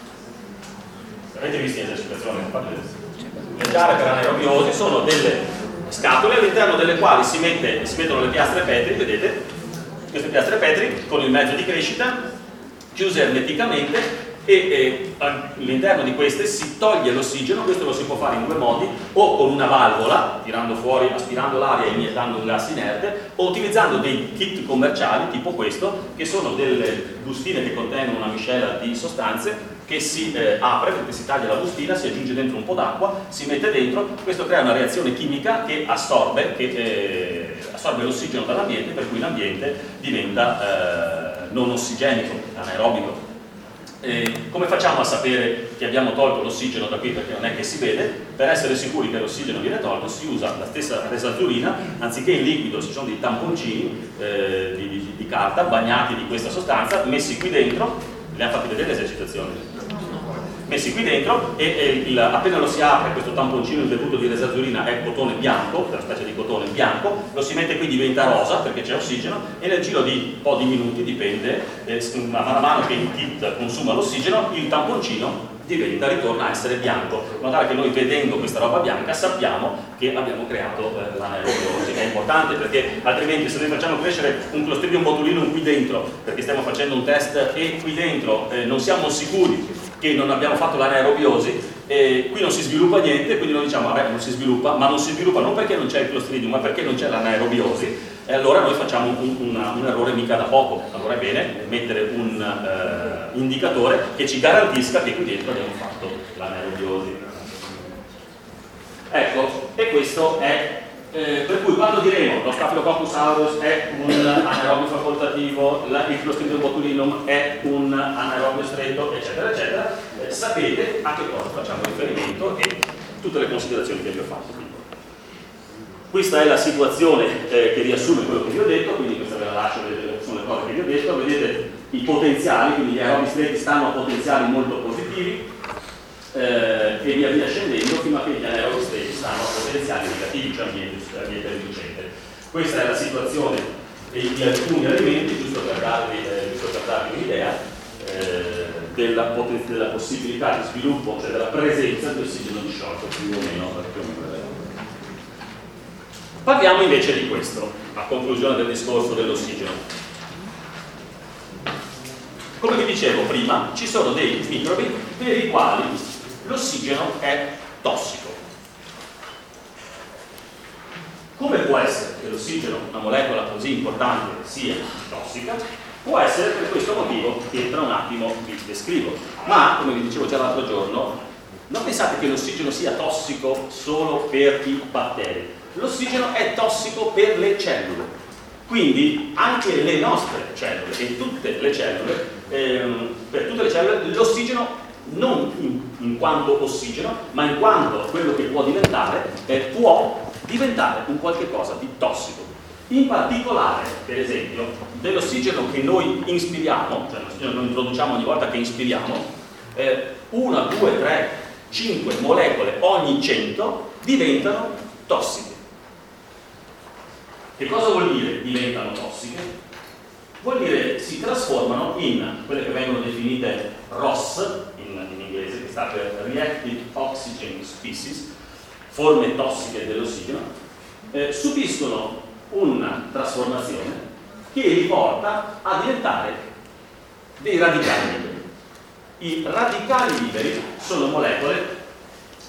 Avete visto in esercitazione? Le gare per anaerobiosi sono delle scatole all'interno delle quali si, mette, si mettono le piastre petri, vedete? Queste piastre petri con il mezzo di crescita, chiuse ermeticamente, e, e all'interno di queste si toglie l'ossigeno. Questo lo si può fare in due modi: o con una valvola, tirando fuori, aspirando l'aria e iniettando un gas inerte, o utilizzando dei kit commerciali tipo questo, che sono delle bustine che contengono una miscela di sostanze che si eh, apre, perché si taglia la bustina, si aggiunge dentro un po' d'acqua, si mette dentro, questo crea una reazione chimica che assorbe, che, eh, assorbe l'ossigeno dall'ambiente, per cui l'ambiente diventa eh, non ossigenico, anaerobico. Eh, come facciamo a sapere che abbiamo tolto l'ossigeno da qui, perché non è che si vede? Per essere sicuri che l'ossigeno viene tolto si usa la stessa resaturina, anziché in liquido ci sono dei tamponcini eh, di, di, di carta bagnati di questa sostanza, messi qui dentro. Le hanno fatti vedere le esercitazioni? Messi qui dentro, e, e il, appena lo si apre, questo tamponcino imbevuto di resaturina è cotone bianco, una specie di cotone bianco, lo si mette qui, diventa rosa perché c'è ossigeno, e nel giro di un po' di minuti, dipende, eh, man mano che il kit consuma l'ossigeno, il tamponcino diventa, ritorna a essere bianco, in modo tale che noi, vedendo questa roba bianca, sappiamo che abbiamo creato eh, l'anaerobiosi. È importante, perché altrimenti, se noi facciamo crescere un Clostridium botulinum qui dentro, perché stiamo facendo un test e qui dentro eh, non siamo sicuri che non abbiamo fatto l'anaerobiosi, e qui non si sviluppa niente, quindi noi diciamo vabbè, non si sviluppa, ma non si sviluppa non perché non c'è il Clostridium, ma perché non c'è l'anaerobiosi, e allora noi facciamo un, una, un errore mica da poco. Allora è bene mettere un eh, indicatore che ci garantisca che qui dentro abbiamo fatto l'anaerobiosi. Ecco, e questo è Eh, per cui quando diremo lo Staphylococcus aureus è un anaerobio facoltativo, la, il Clostridium botulinum è un anaerobio stretto, eccetera, eccetera, eh, sapete a che cosa facciamo riferimento e tutte le considerazioni che vi ho fatto. Questa è la situazione eh, che riassume quello che vi ho detto, quindi questa ve la lascio, sono le cose che vi ho detto. Vedete i potenziali, quindi gli aerobi stretti stanno a potenziali molto positivi, Eh, e via via scendendo fino a che gli anaerobi stretti stanno a potenziali negativi, cioè ambiente, ambiente riducente. Questa è la situazione di alcuni alimenti, giusto per darvi, eh, giusto per darvi un'idea eh, della, della possibilità di sviluppo, cioè della presenza di ossigeno disciolto più o meno. Più o meno. Parliamo invece di questo, a conclusione del discorso dell'ossigeno. Come vi dicevo prima, ci sono dei microbi per i quali l'ossigeno è tossico. Come può essere che l'ossigeno, una molecola così importante, sia tossica? Può essere per questo motivo che tra un attimo vi descrivo. Ma, come vi dicevo già l'altro giorno, non pensate che l'ossigeno sia tossico solo per i batteri. L'ossigeno è tossico per le cellule. Quindi anche le nostre cellule e tutte le cellule, ehm, per tutte le cellule, l'ossigeno non in, in quanto ossigeno, ma in quanto quello che può diventare, eh, può diventare un qualche cosa di tossico. In particolare, per esempio, dell'ossigeno che noi inspiriamo, cioè l'ossigeno che noi introduciamo ogni volta che inspiriamo, eh, una, due, tre, cinque molecole ogni cento diventano tossiche. Che cosa vuol dire diventano tossiche? Vuol dire si trasformano in quelle che vengono definite R O S in, in inglese, che sta per Reactive Oxygen Species, forme tossiche dell'ossigeno, eh, subiscono una trasformazione che li porta a diventare dei radicali liberi. I radicali liberi sono molecole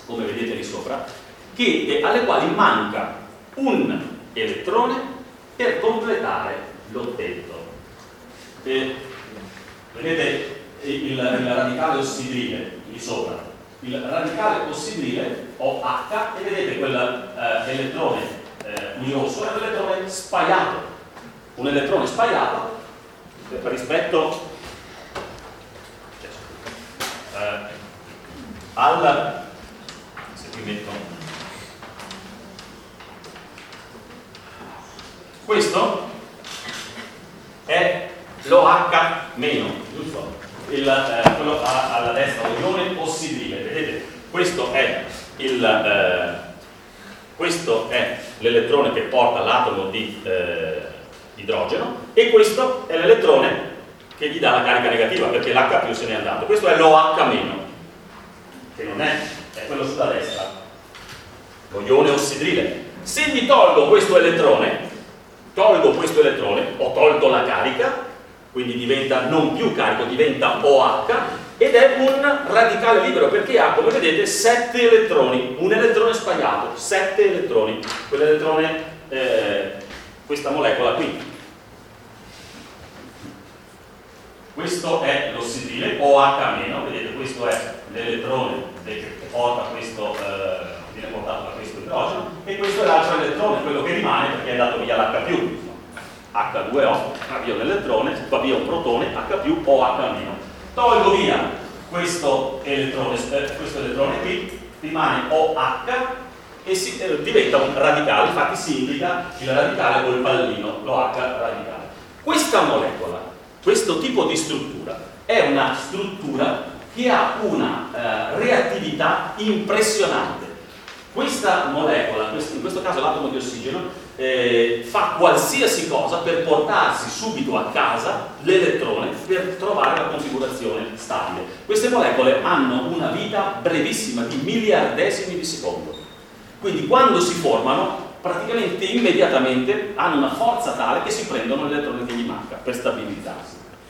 come vedete lì sopra, che, alle quali manca un elettrone per completare l'ottetto. Eh, vedete il, il radicale ossidrile lì sopra, il radicale ossidrile O H, e vedete quell'elettrone eh, eh, rosso è un elettrone spaiato, un elettrone spaiato rispetto eh, al, se qui metto questo è l'O H meno, giusto? Il, eh, quello a, alla destra, l'ione ossidrile, vedete? Questo è il eh, questo è l'elettrone che porta l'atomo di eh, idrogeno, e questo è l'elettrone che gli dà la carica negativa, perché l'H più se n'è andato. Questo è l'O H meno, che non è, è quello sulla destra, lo ione ossidrile. Se gli tolgo questo elettrone, tolgo questo elettrone, ho tolto la carica, quindi diventa non più carico, diventa O H, ed è un radicale libero, perché ha, come vedete, sette elettroni, un elettrone spaiato, sette elettroni, quell'elettrone, eh, questa molecola qui. Questo è l'ossidrile, O H meno, vedete, questo è l'elettrone che porta questo, eh, viene portato da questo idrogeno, e questo è l'altro elettrone, quello che rimane perché è dato via l'H più. H due O, va via un elettrone, va via un protone, H più, O H meno. Tolgo via questo elettrone, eh, questo elettrone qui, rimane O H e si, eh, diventa un radicale, infatti si indica il radicale col pallino, lo H radicale. Questa molecola, questo tipo di struttura, è una struttura che ha una eh, reattività impressionante. Questa molecola, in questo caso l'atomo di ossigeno, eh, fa qualsiasi cosa per portarsi subito a casa l'elettrone per trovare la configurazione stabile. Queste molecole hanno una vita brevissima, di miliardesimi di secondo. Quindi quando si formano, praticamente immediatamente hanno una forza tale che si prendono l'elettrone che gli manca per stabilizzarsi.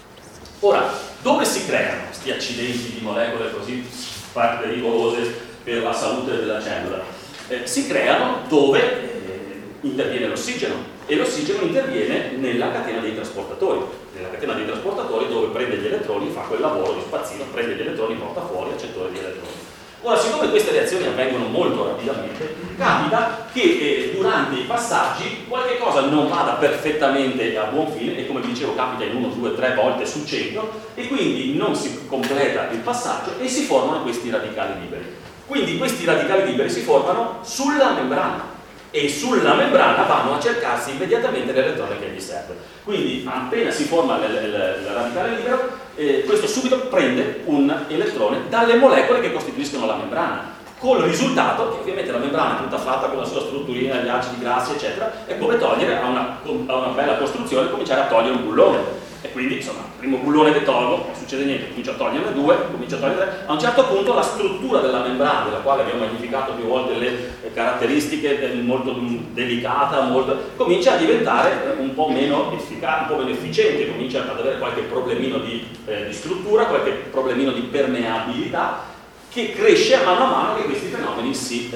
Ora, dove si creano questi accidenti di molecole così pericolose per la salute della cellula? Eh, si creano dove eh, interviene l'ossigeno, e l'ossigeno interviene nella catena dei trasportatori, nella catena dei trasportatori dove prende gli elettroni, fa quel lavoro di spazzino, prende gli elettroni, porta fuori accettore di elettroni. Ora, siccome queste reazioni avvengono molto rapidamente, capita che eh, durante i passaggi qualche cosa non vada perfettamente a buon fine, e come vi dicevo capita in uno, due, tre volte su cento, e quindi non si completa il passaggio e si formano questi radicali liberi. Quindi questi radicali liberi si formano sulla membrana, e sulla membrana vanno a cercarsi immediatamente l'elettrone che gli serve. Quindi appena si forma il, il, il radicale libero, eh, questo subito prende un elettrone dalle molecole che costituiscono la membrana, col risultato che ovviamente la membrana è tutta fatta con la sua strutturina, gli acidi grassi eccetera, è come togliere a una, a una bella costruzione, cominciare a togliere un bullone. E quindi insomma, il primo bullone che tolgo, non succede niente, comincio a toglierne due, comincio a togliere tre. A un certo punto la struttura della membrana, della quale abbiamo magnificato più volte le caratteristiche, molto delicata, molto, comincia a diventare un po' meno efficace, un po' meno efficiente, comincia ad avere qualche problemino di, eh, di struttura, qualche problemino di permeabilità, che cresce a mano a mano che questi fenomeni si,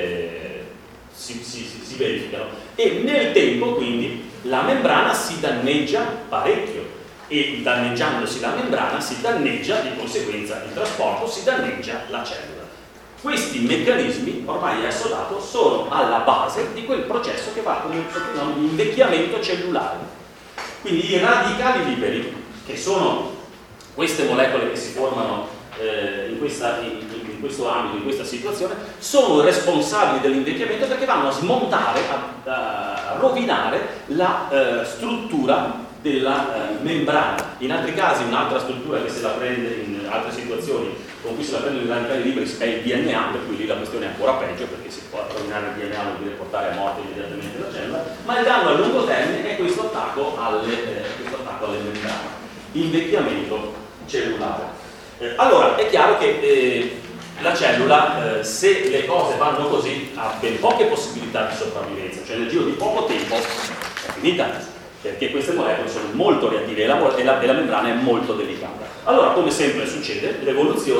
eh, si, si, si, si verificano. E nel tempo quindi la membrana si danneggia parecchio, e danneggiandosi la membrana si danneggia di conseguenza il trasporto, si danneggia la cellula. Questi meccanismi ormai è assodato sono alla base di quel processo che va come un invecchiamento cellulare. Quindi i radicali liberi, che sono queste molecole che si formano eh, in, questa, in, in questo ambito, in questa situazione, sono responsabili dell'invecchiamento perché vanno a smontare, a, a rovinare la eh, struttura della eh, membrana. In altri casi un'altra struttura che se la prende in altre situazioni con cui se la prendono i radicali liberi è il D N A, per cui lì la questione è ancora peggio, perché si può rovinare il D N A, vuol dire portare a morte immediatamente la cellula, ma il danno a lungo termine è questo attacco alle, eh, questo attacco alle membrane, invecchiamento cellulare. Eh, allora è chiaro che eh, la cellula, eh, se le cose vanno così, ha ben poche possibilità di sopravvivenza, cioè nel giro di poco tempo è finita, perché queste molecole sono molto reattive e la, e, la, e la membrana è molto delicata. Allora, come sempre succede, l'evoluzione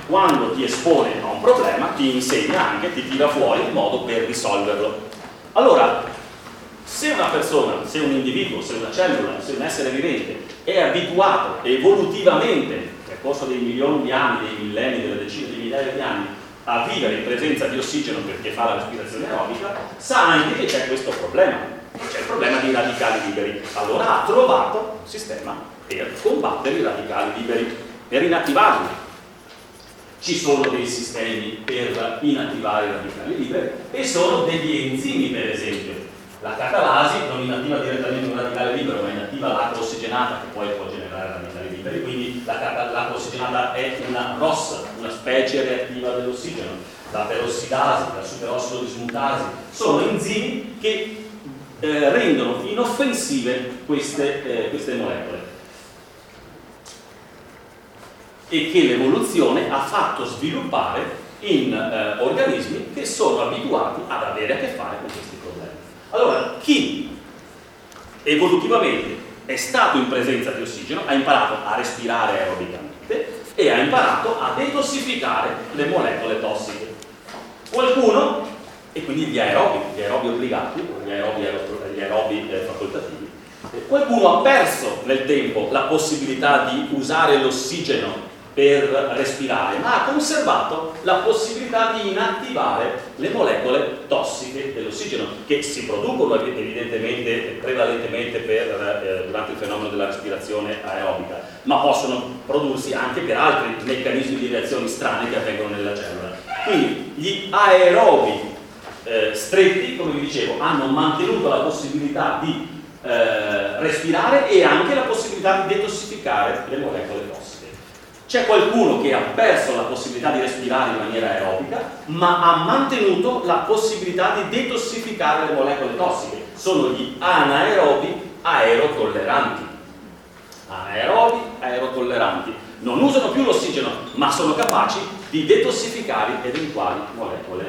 quando ti espone a un problema ti insegna anche, ti tira fuori il modo per risolverlo. Allora, se una persona, se un individuo, se una cellula, se un essere vivente è abituato evolutivamente nel corso dei milioni di anni, dei millenni, delle decine di migliaia di anni a vivere in presenza di ossigeno perché fa la respirazione aerobica, sa anche che c'è questo problema, c'è il problema dei radicali liberi. Allora ha trovato un sistema per combattere i radicali liberi, per inattivarli. Ci sono dei sistemi per inattivare i radicali liberi e sono degli enzimi, per esempio. La catalasi non inattiva direttamente un radicale libero, ma inattiva l'acqua ossigenata che poi può generare radicali liberi, quindi l'acqua ossigenata è una R O S, una specie reattiva dell'ossigeno. La perossidasi, la superossido dismutasi, sono enzimi che eh, rendono inoffensive queste, eh, queste molecole e che l'evoluzione ha fatto sviluppare in eh, organismi che sono abituati ad avere a che fare con questi problemi. Allora, chi evolutivamente è stato in presenza di ossigeno ha imparato a respirare aerobicamente e ha imparato a detossificare le molecole tossiche. Qualcuno, e quindi gli aerobi, gli aerobi obbligati, gli aerobi, gli aerobi eh, facoltativi, qualcuno ha perso nel tempo la possibilità di usare l'ossigeno per respirare, ma ha conservato la possibilità di inattivare le molecole tossiche dell'ossigeno, che si producono evidentemente prevalentemente per, eh, durante il fenomeno della respirazione aerobica, ma possono prodursi anche per altri meccanismi di reazioni strane che avvengono nella cellula. Quindi gli aerobi eh, stretti, come vi dicevo, hanno mantenuto la possibilità di eh, respirare e anche la possibilità di detossificare le molecole tossiche. C'è qualcuno che ha perso la possibilità di respirare in maniera aerobica, ma ha mantenuto la possibilità di detossificare le molecole tossiche. Sono gli anaerobi aerotolleranti. Anaerobi aerotolleranti. Non usano più l'ossigeno, ma sono capaci di detossificare eventuali molecole,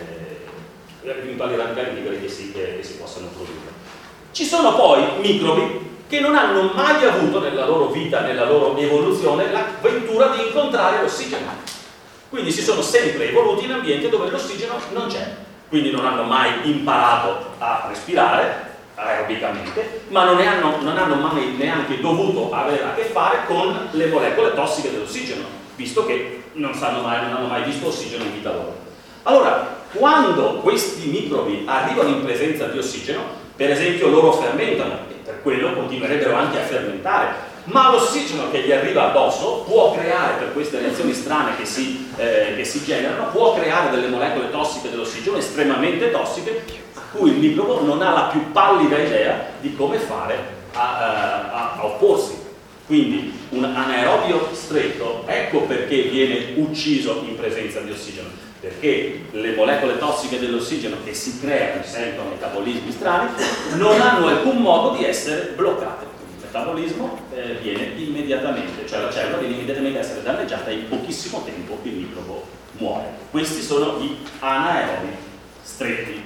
eh, eventuali radicali liberi che si, eh, che si possano produrre. Ci sono poi microbi che non hanno mai avuto nella loro vita, nella loro evoluzione, la ventura di incontrare l'ossigeno. Quindi si sono sempre evoluti in ambienti dove l'ossigeno non c'è. Quindi non hanno mai imparato a respirare aerobicamente, ma non, ne hanno, non hanno mai neanche dovuto avere a che fare con le molecole tossiche dell'ossigeno, visto che non, sanno mai, non hanno mai visto ossigeno in vita loro. Allora, quando questi microbi arrivano in presenza di ossigeno, per esempio loro fermentano, e per quello continuerebbero anche a fermentare, ma l'ossigeno che gli arriva addosso può creare, per queste reazioni strane che si, eh, che si generano, può creare delle molecole tossiche dell'ossigeno estremamente tossiche, a cui il microbo non ha la più pallida idea di come fare a, a, a opporsi. Quindi un anaerobio stretto, ecco perché viene ucciso in presenza di ossigeno, perché le molecole tossiche dell'ossigeno che si creano sentono metabolismi strani non hanno alcun modo di essere bloccate. Il metabolismo eh, viene immediatamente, cioè la cellula viene immediatamente a essere danneggiata e in pochissimo tempo il microbo muore. Questi sono gli anaerobi stretti.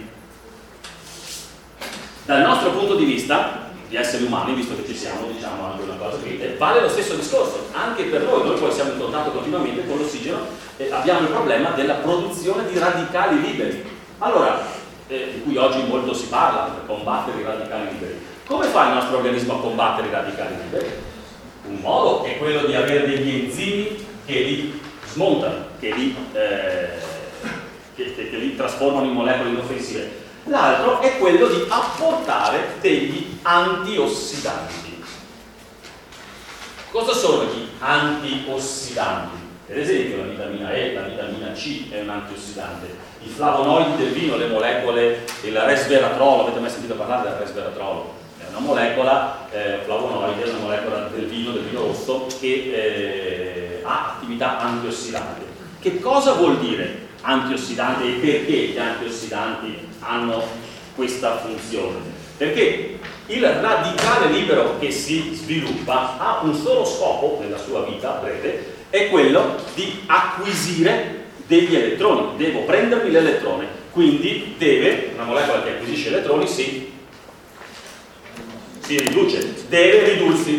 Dal nostro punto di vista di esseri umani, visto che ci siamo, diciamo anche una cosa che vale lo stesso discorso, anche per noi, noi poi siamo in contatto continuamente con l'ossigeno e abbiamo il problema della produzione di radicali liberi. Allora, eh, di cui oggi molto si parla, per combattere i radicali liberi. Come fa il nostro organismo a combattere i radicali liberi? Un modo è quello di avere degli enzimi che li smontano, che li, eh, che, che, che li trasformano in molecole inoffensive. L'altro è quello di apportare degli antiossidanti. Cosa sono gli antiossidanti? Per esempio la vitamina E, la vitamina C è un antiossidante. I flavonoidi del vino, le molecole, il resveratrolo, avete mai sentito parlare del resveratrolo? È una molecola, eh, flavonoide, è una molecola del vino, del vino rosso, che eh, ha attività antiossidante. Che cosa vuol dire antiossidante e perché gli antiossidanti hanno questa funzione? Perché il radicale libero che si sviluppa ha un solo scopo nella sua vita breve, è quello di acquisire degli elettroni. Devo prendermi l'elettrone, quindi deve, una molecola che acquisisce elettroni si, si riduce, deve ridursi.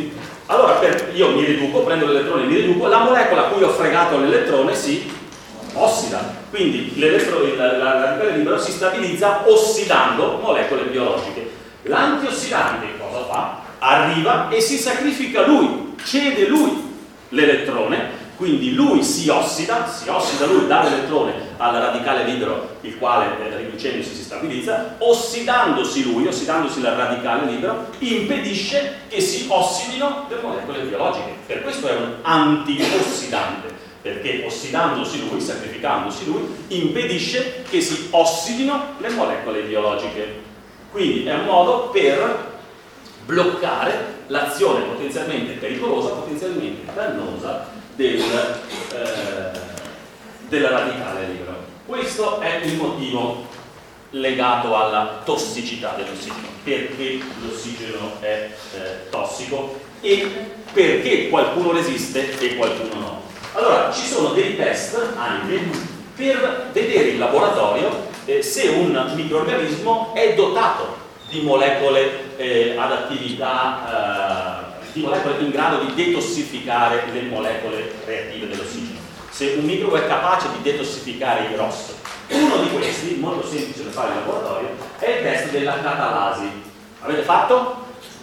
Allora per, io mi riduco, prendo l'elettrone e mi riduco, la molecola a cui ho fregato l'elettrone si ossida, quindi la, la radicale libero si stabilizza ossidando molecole biologiche. L'antiossidante cosa fa? Arriva e si sacrifica lui, cede lui l'elettrone, quindi lui si ossida, si ossida lui, dà l'elettrone al radicale libero, il quale eh, riducendosi si stabilizza, ossidandosi lui, ossidandosi il radicale libero, impedisce che si ossidino le molecole biologiche. Per questo è un antiossidante, perché ossidandosi lui, sacrificandosi lui, impedisce che si ossidino le molecole biologiche. Quindi è un modo per bloccare l'azione potenzialmente pericolosa, potenzialmente dannosa del, eh, del radicale libero. Questo è il motivo legato alla tossicità dell'ossigeno, perché l'ossigeno è eh, tossico e perché qualcuno resiste e qualcuno no. Allora, ci sono dei test anche per vedere in laboratorio eh, se un microrganismo è dotato di molecole eh, ad attività, eh, di molecole in grado di detossificare le molecole reattive dell'ossigeno. Se un microbo è capace di detossificare i R O S. Uno di questi, molto semplice da fare in laboratorio, è il test della catalasi. Avete fatto?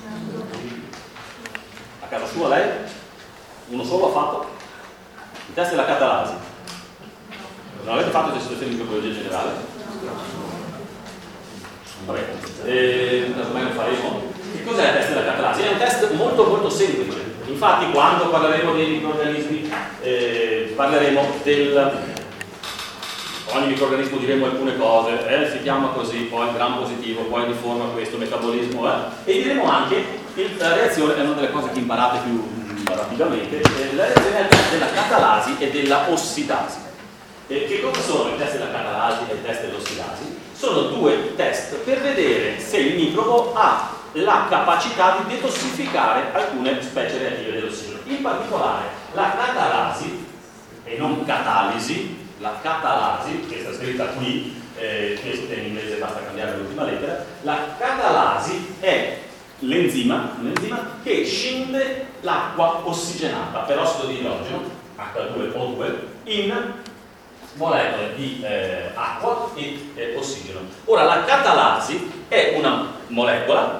A casa sua lei? Uno solo ha fatto? Il test della catalasi. Non avete fatto il test di microbiologia generale? Vabbè, eh, ormai lo faremo. Che cos'è il test della catalasi? È un test molto molto semplice. Infatti quando parleremo dei microrganismi eh, parleremo del... ogni microrganismo diremo alcune cose, eh, si chiama così, poi gram positivo, poi di forma questo metabolismo, eh, e diremo anche il, la reazione, è una delle cose che imparate più mh, rapidamente, eh, la reazione della catalasi e della ossidasi. Eh, che cosa sono il test della catalasi e il test dell'ossidasi? Sono due test per vedere se il microbo ha la capacità di detossificare alcune specie reattive dell'ossigeno. In particolare la catalasi, e non catalisi, la catalasi, che sta scritta qui, eh, questa in inglese basta cambiare l'ultima lettera, la catalasi è l'enzima, un enzima che scinde l'acqua ossigenata per ossido di idrogeno, acca due O due, in molecole di eh, acqua e eh, ossigeno. Ora la catalasi è una molecola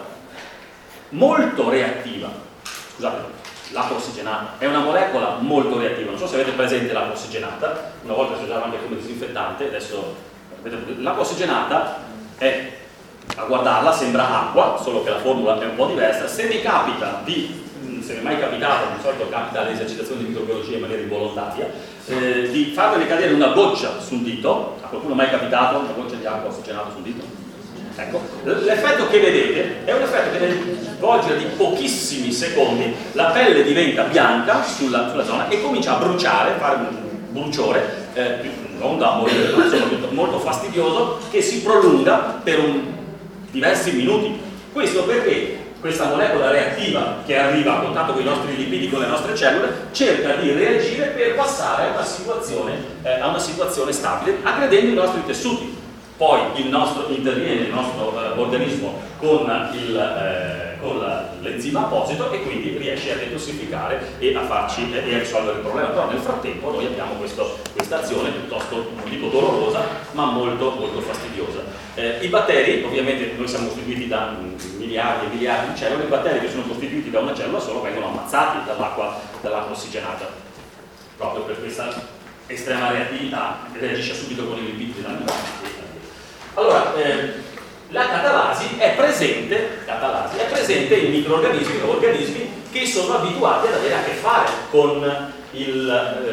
molto reattiva, scusate, l'acqua ossigenata è una molecola molto reattiva, non so se avete presente l'acqua ossigenata, una volta si usava anche come disinfettante, adesso l'acqua ossigenata è, a guardarla sembra acqua, solo che la formula è un po' diversa. Se mi capita di, se mi è mai capitato, di solito capita alle esercitazioni di microbiologia in maniera involontaria, eh, di farvene cadere una goccia sul dito, a qualcuno è mai capitato una goccia di acqua ossigenata sul dito? Ecco, l'effetto che vedete è un effetto che nel volgere di pochissimi secondi la pelle diventa bianca sulla, sulla zona e comincia a bruciare, fare un bruciore, eh, non da morire, ma insomma molto fastidioso, che si prolunga per un, diversi minuti. Questo perché questa molecola reattiva che arriva a contatto con i nostri lipidi, con le nostre cellule, cerca di reagire per passare a una situazione, eh, a una situazione stabile, aggredendo i nostri tessuti. Poi il nostro, interviene il nostro eh, organismo con, il, eh, con la, l'enzima apposito e quindi riesce a detossificare e a farci eh, e a risolvere il problema. Però nel frattempo noi abbiamo questa azione piuttosto, non dico dolorosa, ma molto molto fastidiosa. Eh, I batteri, ovviamente noi siamo costituiti da mh, miliardi e miliardi di cellule, i batteri che sono costituiti da una cellula solo vengono ammazzati dall'acqua, dall'acqua ossigenata, proprio per questa estrema reattività, reagisce subito con i lipidi dell'animale. Allora, eh, la catalasi è presente, catalasi è presente in microorganismi o organismi che sono abituati ad avere a che fare con, il,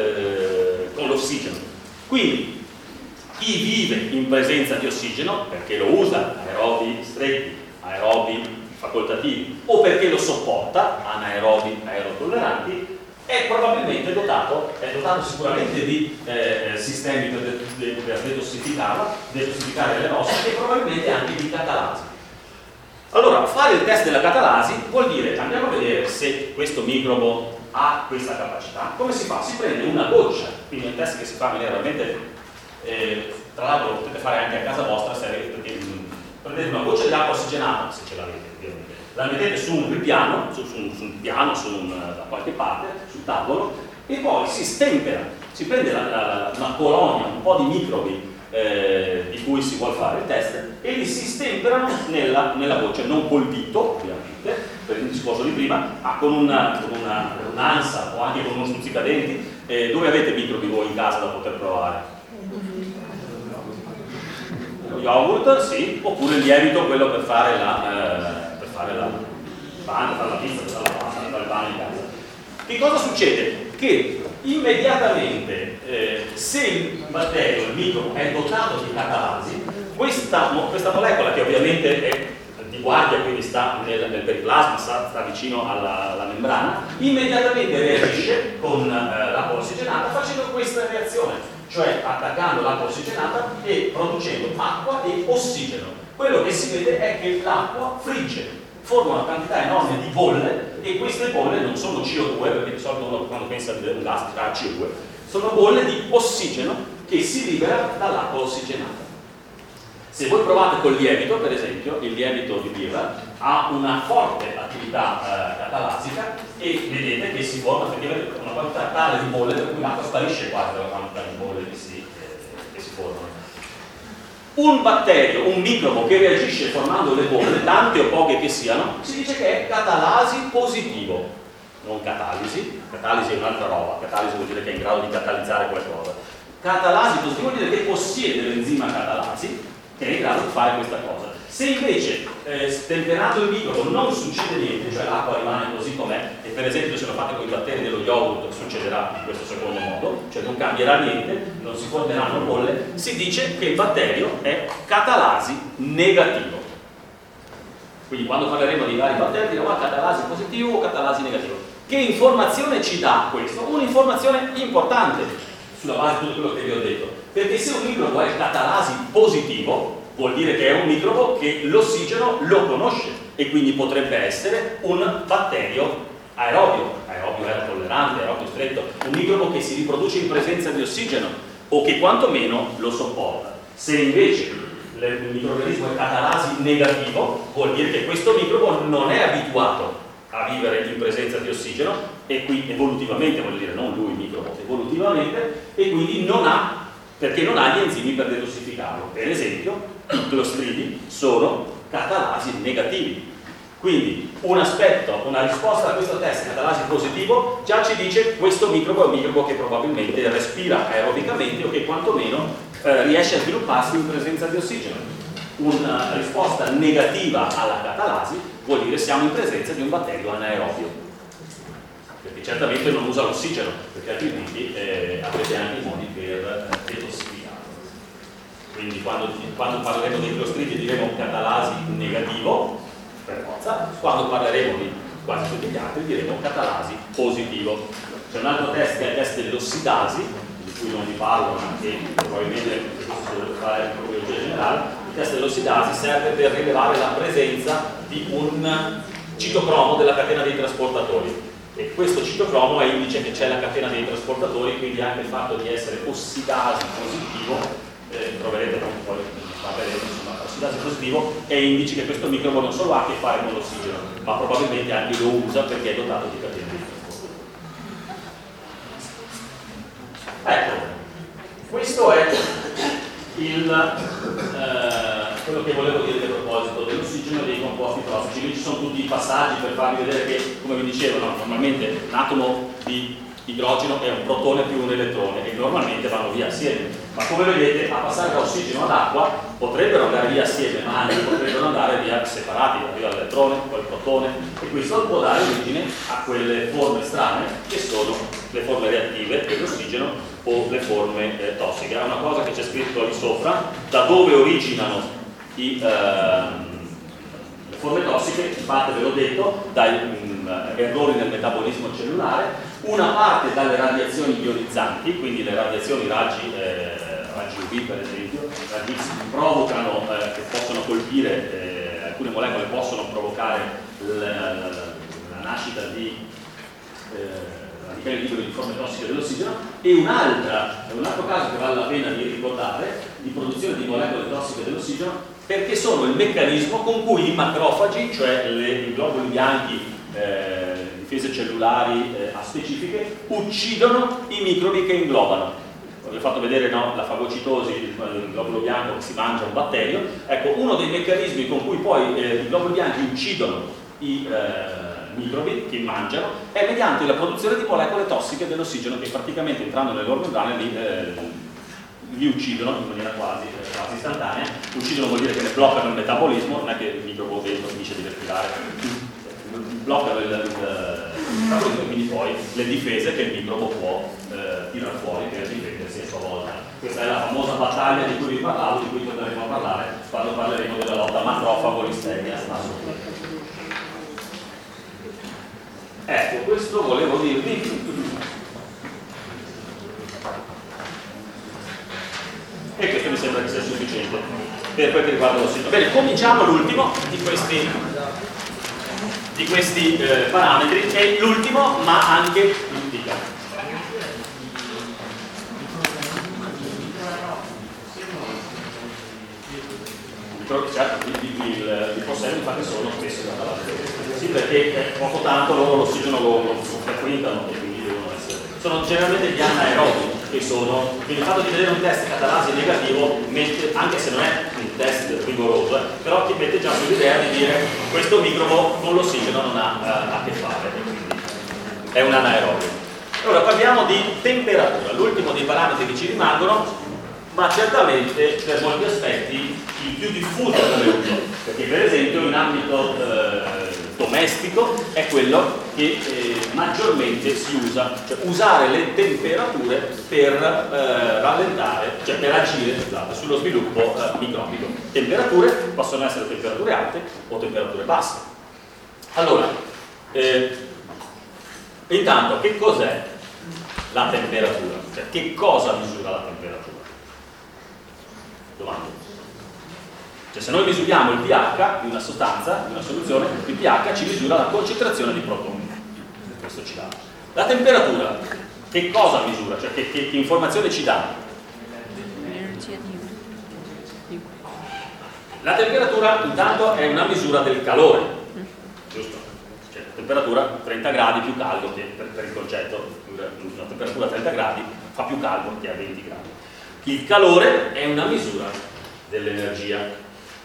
eh, con l'ossigeno. Quindi chi vive in presenza di ossigeno, perché lo usa, aerobi stretti, aerobi facoltativi, o perché lo sopporta, anaerobi aerotolleranti, è probabilmente dotato, è dotato sicuramente di eh, sistemi per, de, per detossificarla, detossificare le nostre e probabilmente anche di catalasi. Allora, fare il test della catalasi vuol dire, andiamo a vedere se questo microbo ha questa capacità. Come si fa? Si prende una goccia, quindi è un test che si fa in maniera veramente, eh, tra l'altro lo potete fare anche a casa vostra, se avete, perché prendete una goccia di acqua ossigenata, se ce l'avete ovviamente, la mettete su un ripiano, su, su, su un piano, su un, da qualche parte, sul tavolo, e poi si stempera, si prende la, la, una colonia, un po' di microbi eh, di cui si vuole fare il test, e li si stemperano nella, nella goccia, non col dito ovviamente, per il discorso di prima, ma con una, con una, un'ansa o anche con uno stuzzicadenti. Eh, dove avete microbi voi in casa da poter provare? Lo yogurt, sì, oppure il lievito, quello per fare la eh, per fare la pane, fare la pizza, per fare la pasta, per fare il pane in casa. Che cosa succede? Che immediatamente eh, se il batterio, il microbo, è dotato di catalasi, questa, questa molecola, che ovviamente è di guardia, quindi sta nel, nel periplasma, sta, sta vicino alla, alla membrana, immediatamente reagisce con eh, l'acqua ossigenata facendo questa reazione, cioè attaccando l'acqua ossigenata e producendo acqua e ossigeno. Quello che si vede è che l'acqua frigge, forma una quantità enorme di bolle, e queste bolle non sono C O due, perché di solito uno quando pensa a un gas ha C O due, sono bolle di ossigeno che si libera dall'acqua ossigenata. Se voi provate col lievito, per esempio, il lievito di birra ha una forte attività eh, catalasica, e vedete che si forma effettivamente una quantità tale di bolle per cui l'acqua sparisce quasi dalla quantità di bolle che si, eh, che si formano. Un batterio, un microbo che reagisce formando le bolle, tante o poche che siano, si dice che è catalasi positivo, non catalisi. Catalisi è un'altra roba, catalisi vuol dire che è in grado di catalizzare qualcosa. Catalasi positivo vuol dire che possiede l'enzima catalasi, che è in grado di fare questa cosa. Se invece eh, stemperando il microbo non succede niente, cioè l'acqua rimane così com'è, e per esempio se lo fate con i batteri dello yogurt succederà in questo secondo modo, cioè non cambierà niente, non si formeranno bolle, si dice che il batterio è catalasi negativo. Quindi quando parleremo di vari batteri diremo ah, catalasi positivo o catalasi negativo. Che informazione ci dà questo? Un'informazione importante sulla base di tutto quello che vi ho detto. Perché se un microbo è catalasi positivo, vuol dire che è un microbo che l'ossigeno lo conosce, e quindi potrebbe essere un batterio aerobio, aerobio aerotollerante, aerobio stretto, un microbo che si riproduce in presenza di ossigeno o che quantomeno lo sopporta. Se invece il microorganismo è catalasi negativo, vuol dire che questo microbo non è abituato a vivere in presenza di ossigeno, e qui evolutivamente, vuol dire non lui il microbo, evolutivamente, e quindi non ha, perché non ha gli enzimi per detossificarlo. Per esempio, i clostridi sono catalasi negativi. Quindi un aspetto, una risposta a questo test catalasi positivo già ci dice che questo microbo è un microbo che probabilmente respira aerobicamente o che quantomeno eh, riesce a svilupparsi in presenza di ossigeno. Una risposta negativa alla catalasi vuol dire che siamo in presenza di un batterio anaerobio, perché certamente non usa l'ossigeno, perché altrimenti eh, avrete anche i modi per eh, detossificarlo. Quindi quando, quando parleremo dei clostridi diremo catalasi negativo, per forza. Quando parleremo di quasi tutti gli altri diremo catalasi positivo. C'è un altro test che è il test dell'ossidasi, di cui non vi parlo, ma che probabilmente questo si deve fare in microbiologia generale. Il test dell'ossidasi serve per rilevare la presenza di un citocromo della catena dei trasportatori, e questo citocromo è indice che c'è la catena dei trasportatori, quindi anche il fatto di essere ossidasi positivo, eh, troverete poi parleremo, insomma, ossidasi positivo è indice che questo microbo non solo ha a che fare con l'ossigeno, ma probabilmente anche lo usa perché è dotato di catene di trasportatori. Ecco, questo è il, eh, quello che volevo dire a proposito dell'ossigeno e dei composti tossici. Qui ci sono tutti i passaggi per farvi vedere che, come vi dicevo, no, normalmente un atomo di idrogeno è un protone più un elettrone e normalmente vanno via assieme, ma come vedete a passare da ossigeno ad acqua potrebbero andare via assieme, ma anche potrebbero andare via separati, arriva l'elettrone, poi il protone, e questo può dare origine a quelle forme strane che sono le forme reattive dell'ossigeno o le forme eh, tossiche. È una cosa che c'è scritto lì sopra, da dove originano i, ehm, le forme tossiche, in parte ve l'ho detto, dai um, errori nel metabolismo cellulare, una parte dalle radiazioni ionizzanti, quindi le radiazioni raggi, eh, raggi U V per esempio, raggi X provocano, eh, che possono colpire, eh, alcune molecole possono provocare la, la nascita di eh, radicali liberi di forme tossiche dell'ossigeno, e un'altra, un altro caso che vale la pena di ricordare, di produzione di molecole tossiche dell'ossigeno, perché sono il meccanismo con cui i macrofagi, cioè le, i globuli bianchi, eh, difese cellulari eh, aspecifiche, uccidono i microbi che inglobano. Vi ho fatto vedere, no, la fagocitosi, il globulo bianco che si mangia un batterio. Ecco, uno dei meccanismi con cui poi eh, i globuli bianchi uccidono i eh, microbi che mangiano è mediante la produzione di molecole tossiche dell'ossigeno che praticamente entrando nelle loro membrane li, eh, li uccidono in maniera quasi, eh, quasi istantanea. Uccidono vuol dire che ne bloccano il metabolismo, non è che il microbo dentro finisce di respirare, bloccano il, il metabolismo e quindi poi le difese che il microbo può eh, tirare fuori per difendersi a sua volta. Questa è la famosa battaglia di cui vi parlavo, di cui torneremo a parlare quando parleremo della lotta macrofago-listemia. Ecco, questo volevo dirvi. E questo mi sembra che sia sufficiente per quel che riguarda l'ossigeno. Bene, cominciamo l'ultimo di questi, di questi eh, parametri, è l'ultimo ma anche l'ultimo. Certo, i possessi infatti sono spesso da sì, perché eh, poco tanto loro l'ossigeno lo, lo frequentano e quindi devono essere. Sono generalmente gli anaerobi che sono, quindi il fatto di vedere un test catalasi negativo mette, anche se non è un test rigoroso, eh, però ti mette già sull'idea di dire questo microbo con l'ossigeno non ha eh, a che fare, quindi è un anaerobio. Allora parliamo di temperatura, l'ultimo dei parametri che ci rimangono, ma certamente per molti aspetti il più diffuso come uso, perché per esempio in ambito eh, domestico è quello che eh, maggiormente si usa, cioè usare le temperature per eh, rallentare, cioè per agire scusate, sullo sviluppo eh, microbico. Temperature possono essere temperature alte o temperature basse. Allora, eh, intanto che cos'è la temperatura? Cioè, che cosa misura la temperatura? Domanda. Cioè, se noi misuriamo il pH di una sostanza, di una soluzione, il pH ci misura la concentrazione di protoni. Questo ci dà. La temperatura, che cosa misura? Cioè, che, che, che informazione ci dà? La temperatura, intanto, è una misura del calore. Giusto? Cioè, temperatura trenta gradi più caldo che per, per il concetto, una temperatura a trenta gradi fa più caldo che a venti gradi. Il calore è una misura dell'energia.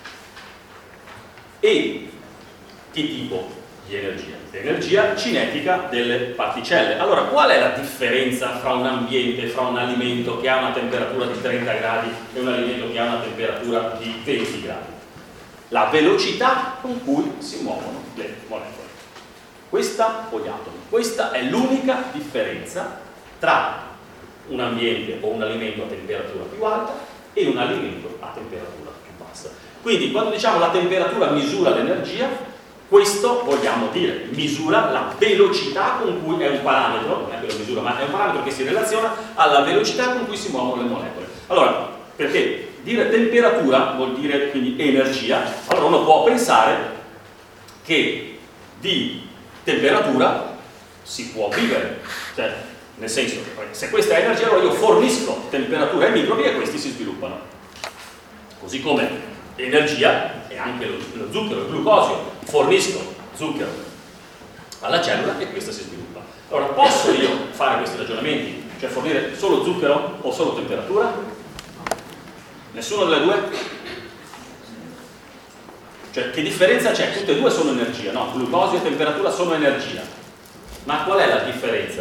E che tipo di energia? L'energia cinetica delle particelle. Allora, qual è la differenza fra un ambiente, fra un alimento che ha una temperatura di trenta gradi e un alimento che ha una temperatura di venti gradi? La velocità con cui si muovono le molecole. Questa o gli atomi. Questa è l'unica differenza tra un ambiente o un alimento a temperatura più alta e un alimento a temperatura più bassa. Quindi quando diciamo la temperatura misura l'energia, questo vogliamo dire, misura la velocità con cui è un parametro, non è che lo misura, ma è un parametro che si relaziona alla velocità con cui si muovono le molecole. Allora, perché dire temperatura vuol dire quindi energia, allora uno può pensare che di temperatura si può vivere, cioè nel senso, se questa è energia allora io fornisco temperatura ai microbi e questi si sviluppano. Così come energia e anche lo, lo zucchero, il glucosio, fornisco zucchero alla cellula e questa si sviluppa. Allora posso io fare questi ragionamenti, cioè fornire solo zucchero o solo temperatura? Nessuno delle due? Cioè che differenza c'è? Tutte e due sono energia, no? Glucosio e temperatura sono energia. Ma qual è la differenza?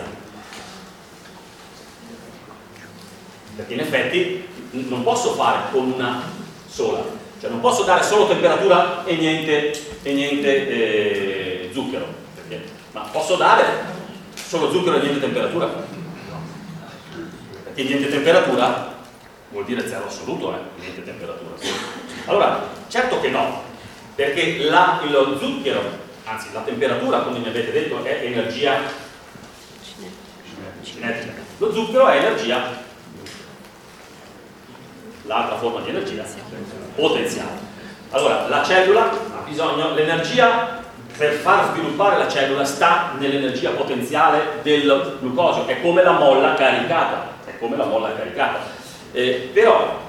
Perché in effetti non posso fare con una sola, cioè non posso dare solo temperatura e niente, e niente eh, zucchero, perché? Ma posso dare solo zucchero e niente temperatura? Perché niente temperatura vuol dire zero assoluto, eh? Niente temperatura. Allora, certo che no, perché la, lo zucchero, anzi la temperatura, come mi avete detto, è energia cinetica. Lo zucchero è energia, l'altra forma di energia potenziale. Allora, la cellula ha bisogno, l'energia per far sviluppare la cellula sta nell'energia potenziale del glucosio, è come la molla caricata, è come la molla caricata. Eh, però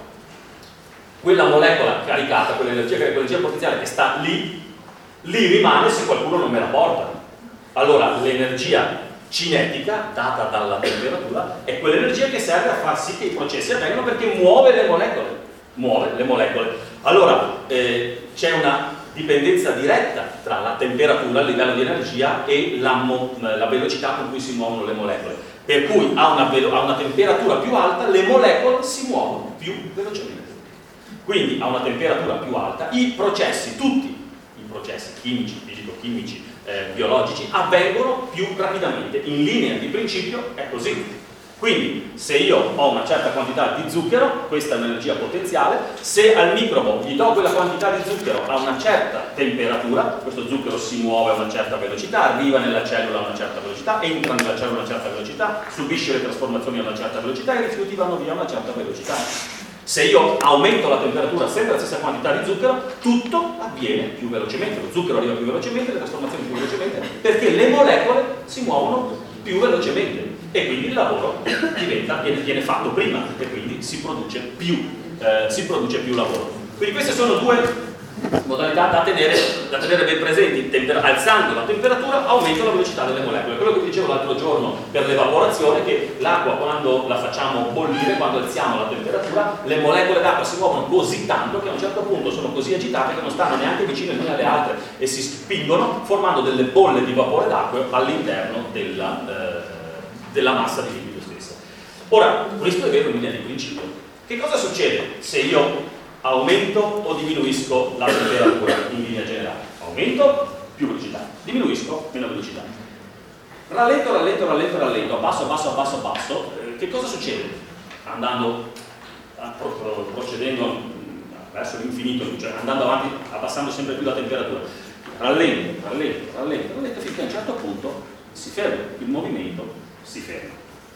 quella molecola caricata, quell'energia, quell'energia potenziale che sta lì, lì rimane se qualcuno non me la porta. Allora l'energia cinetica data dalla temperatura è quell'energia che serve a far sì che i processi avvengano, perché muove le molecole, muove le molecole. Allora eh, c'è una dipendenza diretta tra la temperatura, il livello di energia e la, la velocità con cui si muovono le molecole, per cui a una, a una temperatura più alta le molecole si muovono più velocemente. Quindi a una temperatura più alta i processi, tutti i processi chimici, fisico-chimici, eh, biologici avvengono più rapidamente. In linea di principio è così. Quindi se io ho una certa quantità di zucchero, questa è un'energia potenziale, se al microbo gli do quella quantità di zucchero a una certa temperatura, questo zucchero si muove a una certa velocità, arriva nella cellula a una certa velocità, entra nella cellula a una certa velocità, subisce le trasformazioni a una certa velocità e i rifiuti vanno via a una certa velocità. Se io aumento la temperatura sempre la stessa quantità di zucchero, tutto avviene più velocemente, lo zucchero arriva più velocemente, le trasformazioni più velocemente, perché le molecole si muovono più velocemente e quindi il lavoro diventa, viene, viene fatto prima e quindi si produce più, eh, si produce più lavoro. Quindi queste sono due modalità da tenere, da tenere ben presenti. Temper- alzando la temperatura aumenta la velocità delle molecole. Quello che vi dicevo l'altro giorno per l'evaporazione, che l'acqua quando la facciamo bollire, quando alziamo la temperatura, le molecole d'acqua si muovono così tanto che a un certo punto sono così agitate che non stanno neanche vicine le une alle altre e si spingono formando delle bolle di vapore d'acqua all'interno della, eh, della massa di liquido stessa. Ora, questo è vero in linea di principio. Che cosa succede se io aumento o diminuisco la temperatura in linea generale? Aumento, più velocità, diminuisco, meno velocità. Rallento, rallento, rallento, rallento, abbasso, abbasso, abbasso, abbasso. Eh, che cosa succede? Andando, a, pro, pro, procedendo verso l'infinito, cioè andando avanti, abbassando sempre più la temperatura. Rallento, rallento, rallento, rallento, finché a un certo punto si ferma, il movimento si ferma.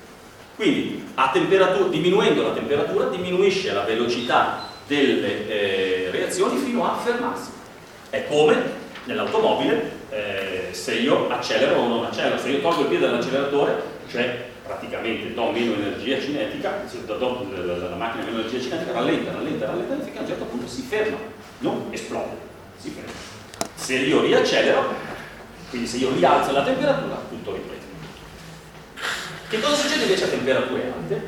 Quindi, a temperatura, diminuendo la temperatura, diminuisce la velocità delle eh, reazioni fino a fermarsi. È come nell'automobile, eh, se io accelero o non accelero, se io tolgo il piede dall'acceleratore, cioè praticamente do meno energia cinetica, do, do la, la macchina meno energia cinetica, rallenta, rallenta, rallenta, finché a un certo punto si ferma, non esplode, si ferma. Se io riaccelero, quindi se io rialzo la temperatura, tutto riprende. Che cosa succede invece a temperature alte?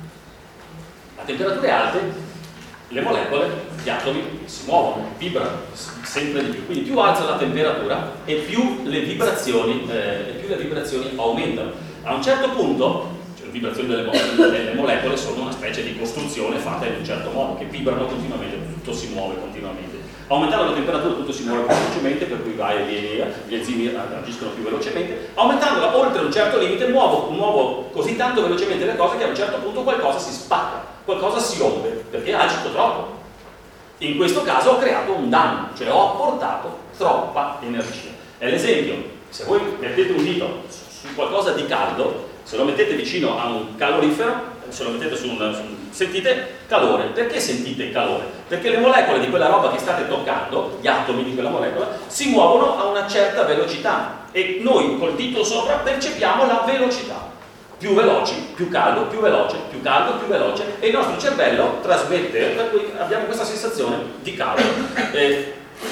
A temperature alte le molecole, gli atomi si muovono, vibrano sempre di più, quindi più alza la temperatura e più le vibrazioni, eh, e più le vibrazioni aumentano. A un certo punto, cioè, le vibrazioni delle molecole, delle molecole sono una specie di costruzione fatta in un certo modo, che vibrano continuamente, tutto si muove continuamente. Aumentando la temperatura tutto si muove più velocemente, per cui vai e vieni, gli enzimi agiscono più velocemente. Aumentandola oltre un certo limite muovo, muovo così tanto velocemente le cose che a un certo punto qualcosa si spacca, qualcosa si rompe, perché agito troppo. In questo caso ho creato un danno, cioè ho apportato troppa energia. È l'esempio: se voi mettete un dito su qualcosa di caldo, se lo mettete vicino a un calorifero, se lo mettete su un, su un sentite calore. Perché sentite calore? Perché le molecole di quella roba che state toccando, gli atomi di quella molecola, si muovono a una certa velocità e noi col dito sopra percepiamo la velocità. Più veloci, più caldo, più veloce, più caldo, più veloce, e il nostro cervello trasmette, per cui abbiamo questa sensazione di caldo. Eh,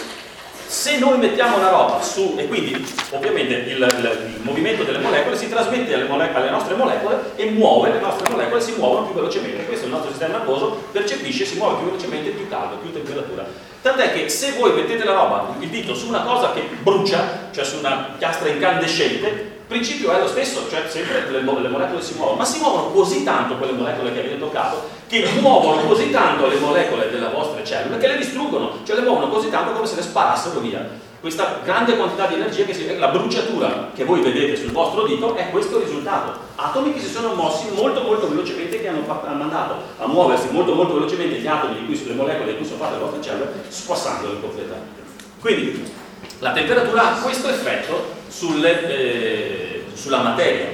se noi mettiamo una roba su, e quindi ovviamente il, il, il movimento delle molecole si trasmette alle, mole, alle nostre molecole e muove, le nostre molecole si muovono più velocemente. Questo il nostro sistema nervoso percepisce, si muove più velocemente, più caldo, più temperatura. Tant'è che se voi mettete la roba, il dito, su una cosa che brucia, cioè su una piastra incandescente, il principio è lo stesso, cioè sempre le, le molecole si muovono, ma si muovono così tanto quelle molecole che avete toccato, che muovono così tanto le molecole delle vostre cellule che le distruggono, cioè le muovono così tanto come se le sparassero via. Questa grande quantità di energia, che si, la bruciatura che voi vedete sul vostro dito, è questo il risultato. Atomi che si sono mossi molto molto velocemente, che hanno, hanno mandato a muoversi molto molto velocemente gli atomi di cui, le molecole di cui sono fatte le vostre cellule, squassandole completamente. Quindi la temperatura ha questo effetto sulle, eh, sulla materia,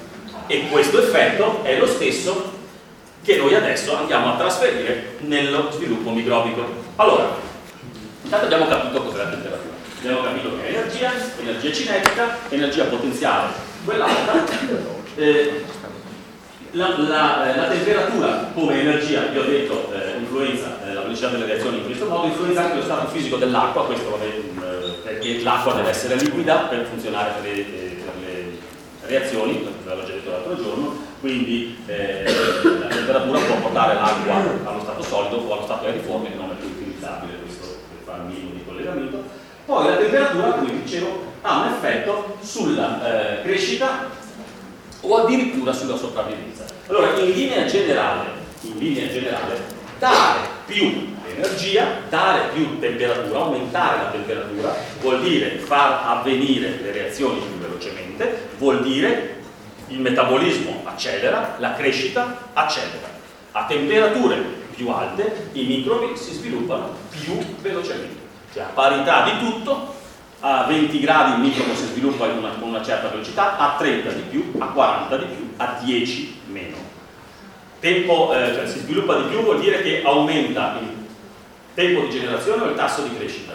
e questo effetto è lo stesso che noi adesso andiamo a trasferire nello sviluppo microbico. Allora, intanto abbiamo capito cos'è la temperatura. Abbiamo capito che è energia, energia cinetica, energia potenziale, quell'altra. Eh, la, la, la temperatura come energia, vi ho detto, eh, influenza eh, la velocità delle reazioni in questo modo, influenza anche lo stato fisico dell'acqua, questo vabbè, eh, perché l'acqua deve essere liquida per funzionare per le, eh, per le reazioni, l'avevo già detto l'altro giorno, quindi eh, la temperatura può portare l'acqua allo stato solido o allo stato aeriforme che non è più utilizzabile, questo per fare un minimo di collegamento. Poi la temperatura, come dicevo, ha un effetto sulla eh, crescita o addirittura sulla sopravvivenza. Allora, in linea generale, in linea generale, dare più energia, dare più temperatura, aumentare la temperatura, vuol dire far avvenire le reazioni più velocemente, vuol dire il metabolismo accelera, la crescita accelera. A temperature più alte i microbi si sviluppano più velocemente. Cioè, a parità di tutto, a venti gradi il microbo si sviluppa in una, con una certa velocità, a trenta di più, a quaranta di più, a dieci meno. Tempo, eh, cioè, si sviluppa di più vuol dire che aumenta il tempo di generazione o il tasso di crescita?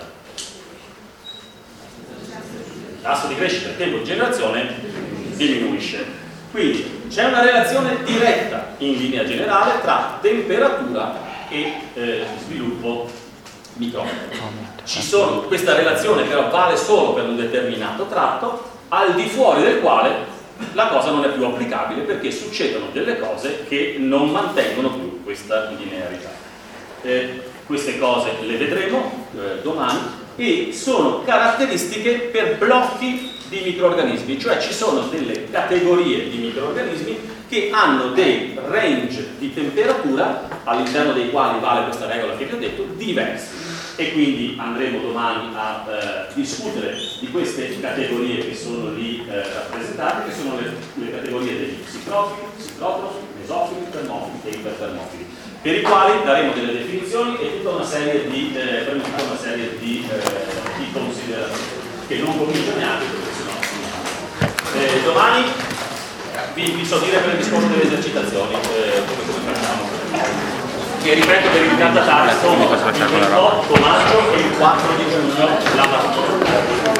Il tasso di crescita, il tempo di generazione diminuisce. Quindi c'è una relazione diretta in linea generale tra temperatura e eh, sviluppo microbico. Ci sono, questa relazione però vale solo per un determinato tratto, al di fuori del quale la cosa non è più applicabile, perché succedono delle cose che non mantengono più questa linearità. Eh, queste cose le vedremo eh, domani e sono caratteristiche per blocchi di microrganismi, cioè ci sono delle categorie di microrganismi che hanno dei range di temperatura all'interno dei quali vale questa regola che vi ho detto, diversi. E quindi andremo domani a eh, discutere di queste categorie che sono lì eh, rappresentate, che sono le, le categorie degli psitrofili, psitrotrofi, mesofili, termofili e ipertermofili, per i quali daremo delle definizioni e tutta una serie di, eh, tutta una serie di, eh, di considerazioni che non comincio neanche perché sennò eh, domani vi, vi so dire per il discorso delle esercitazioni eh, come, come facciamo, che ripeto per il cantatare sono il ventotto maggio e il quattro di giugno la mattina.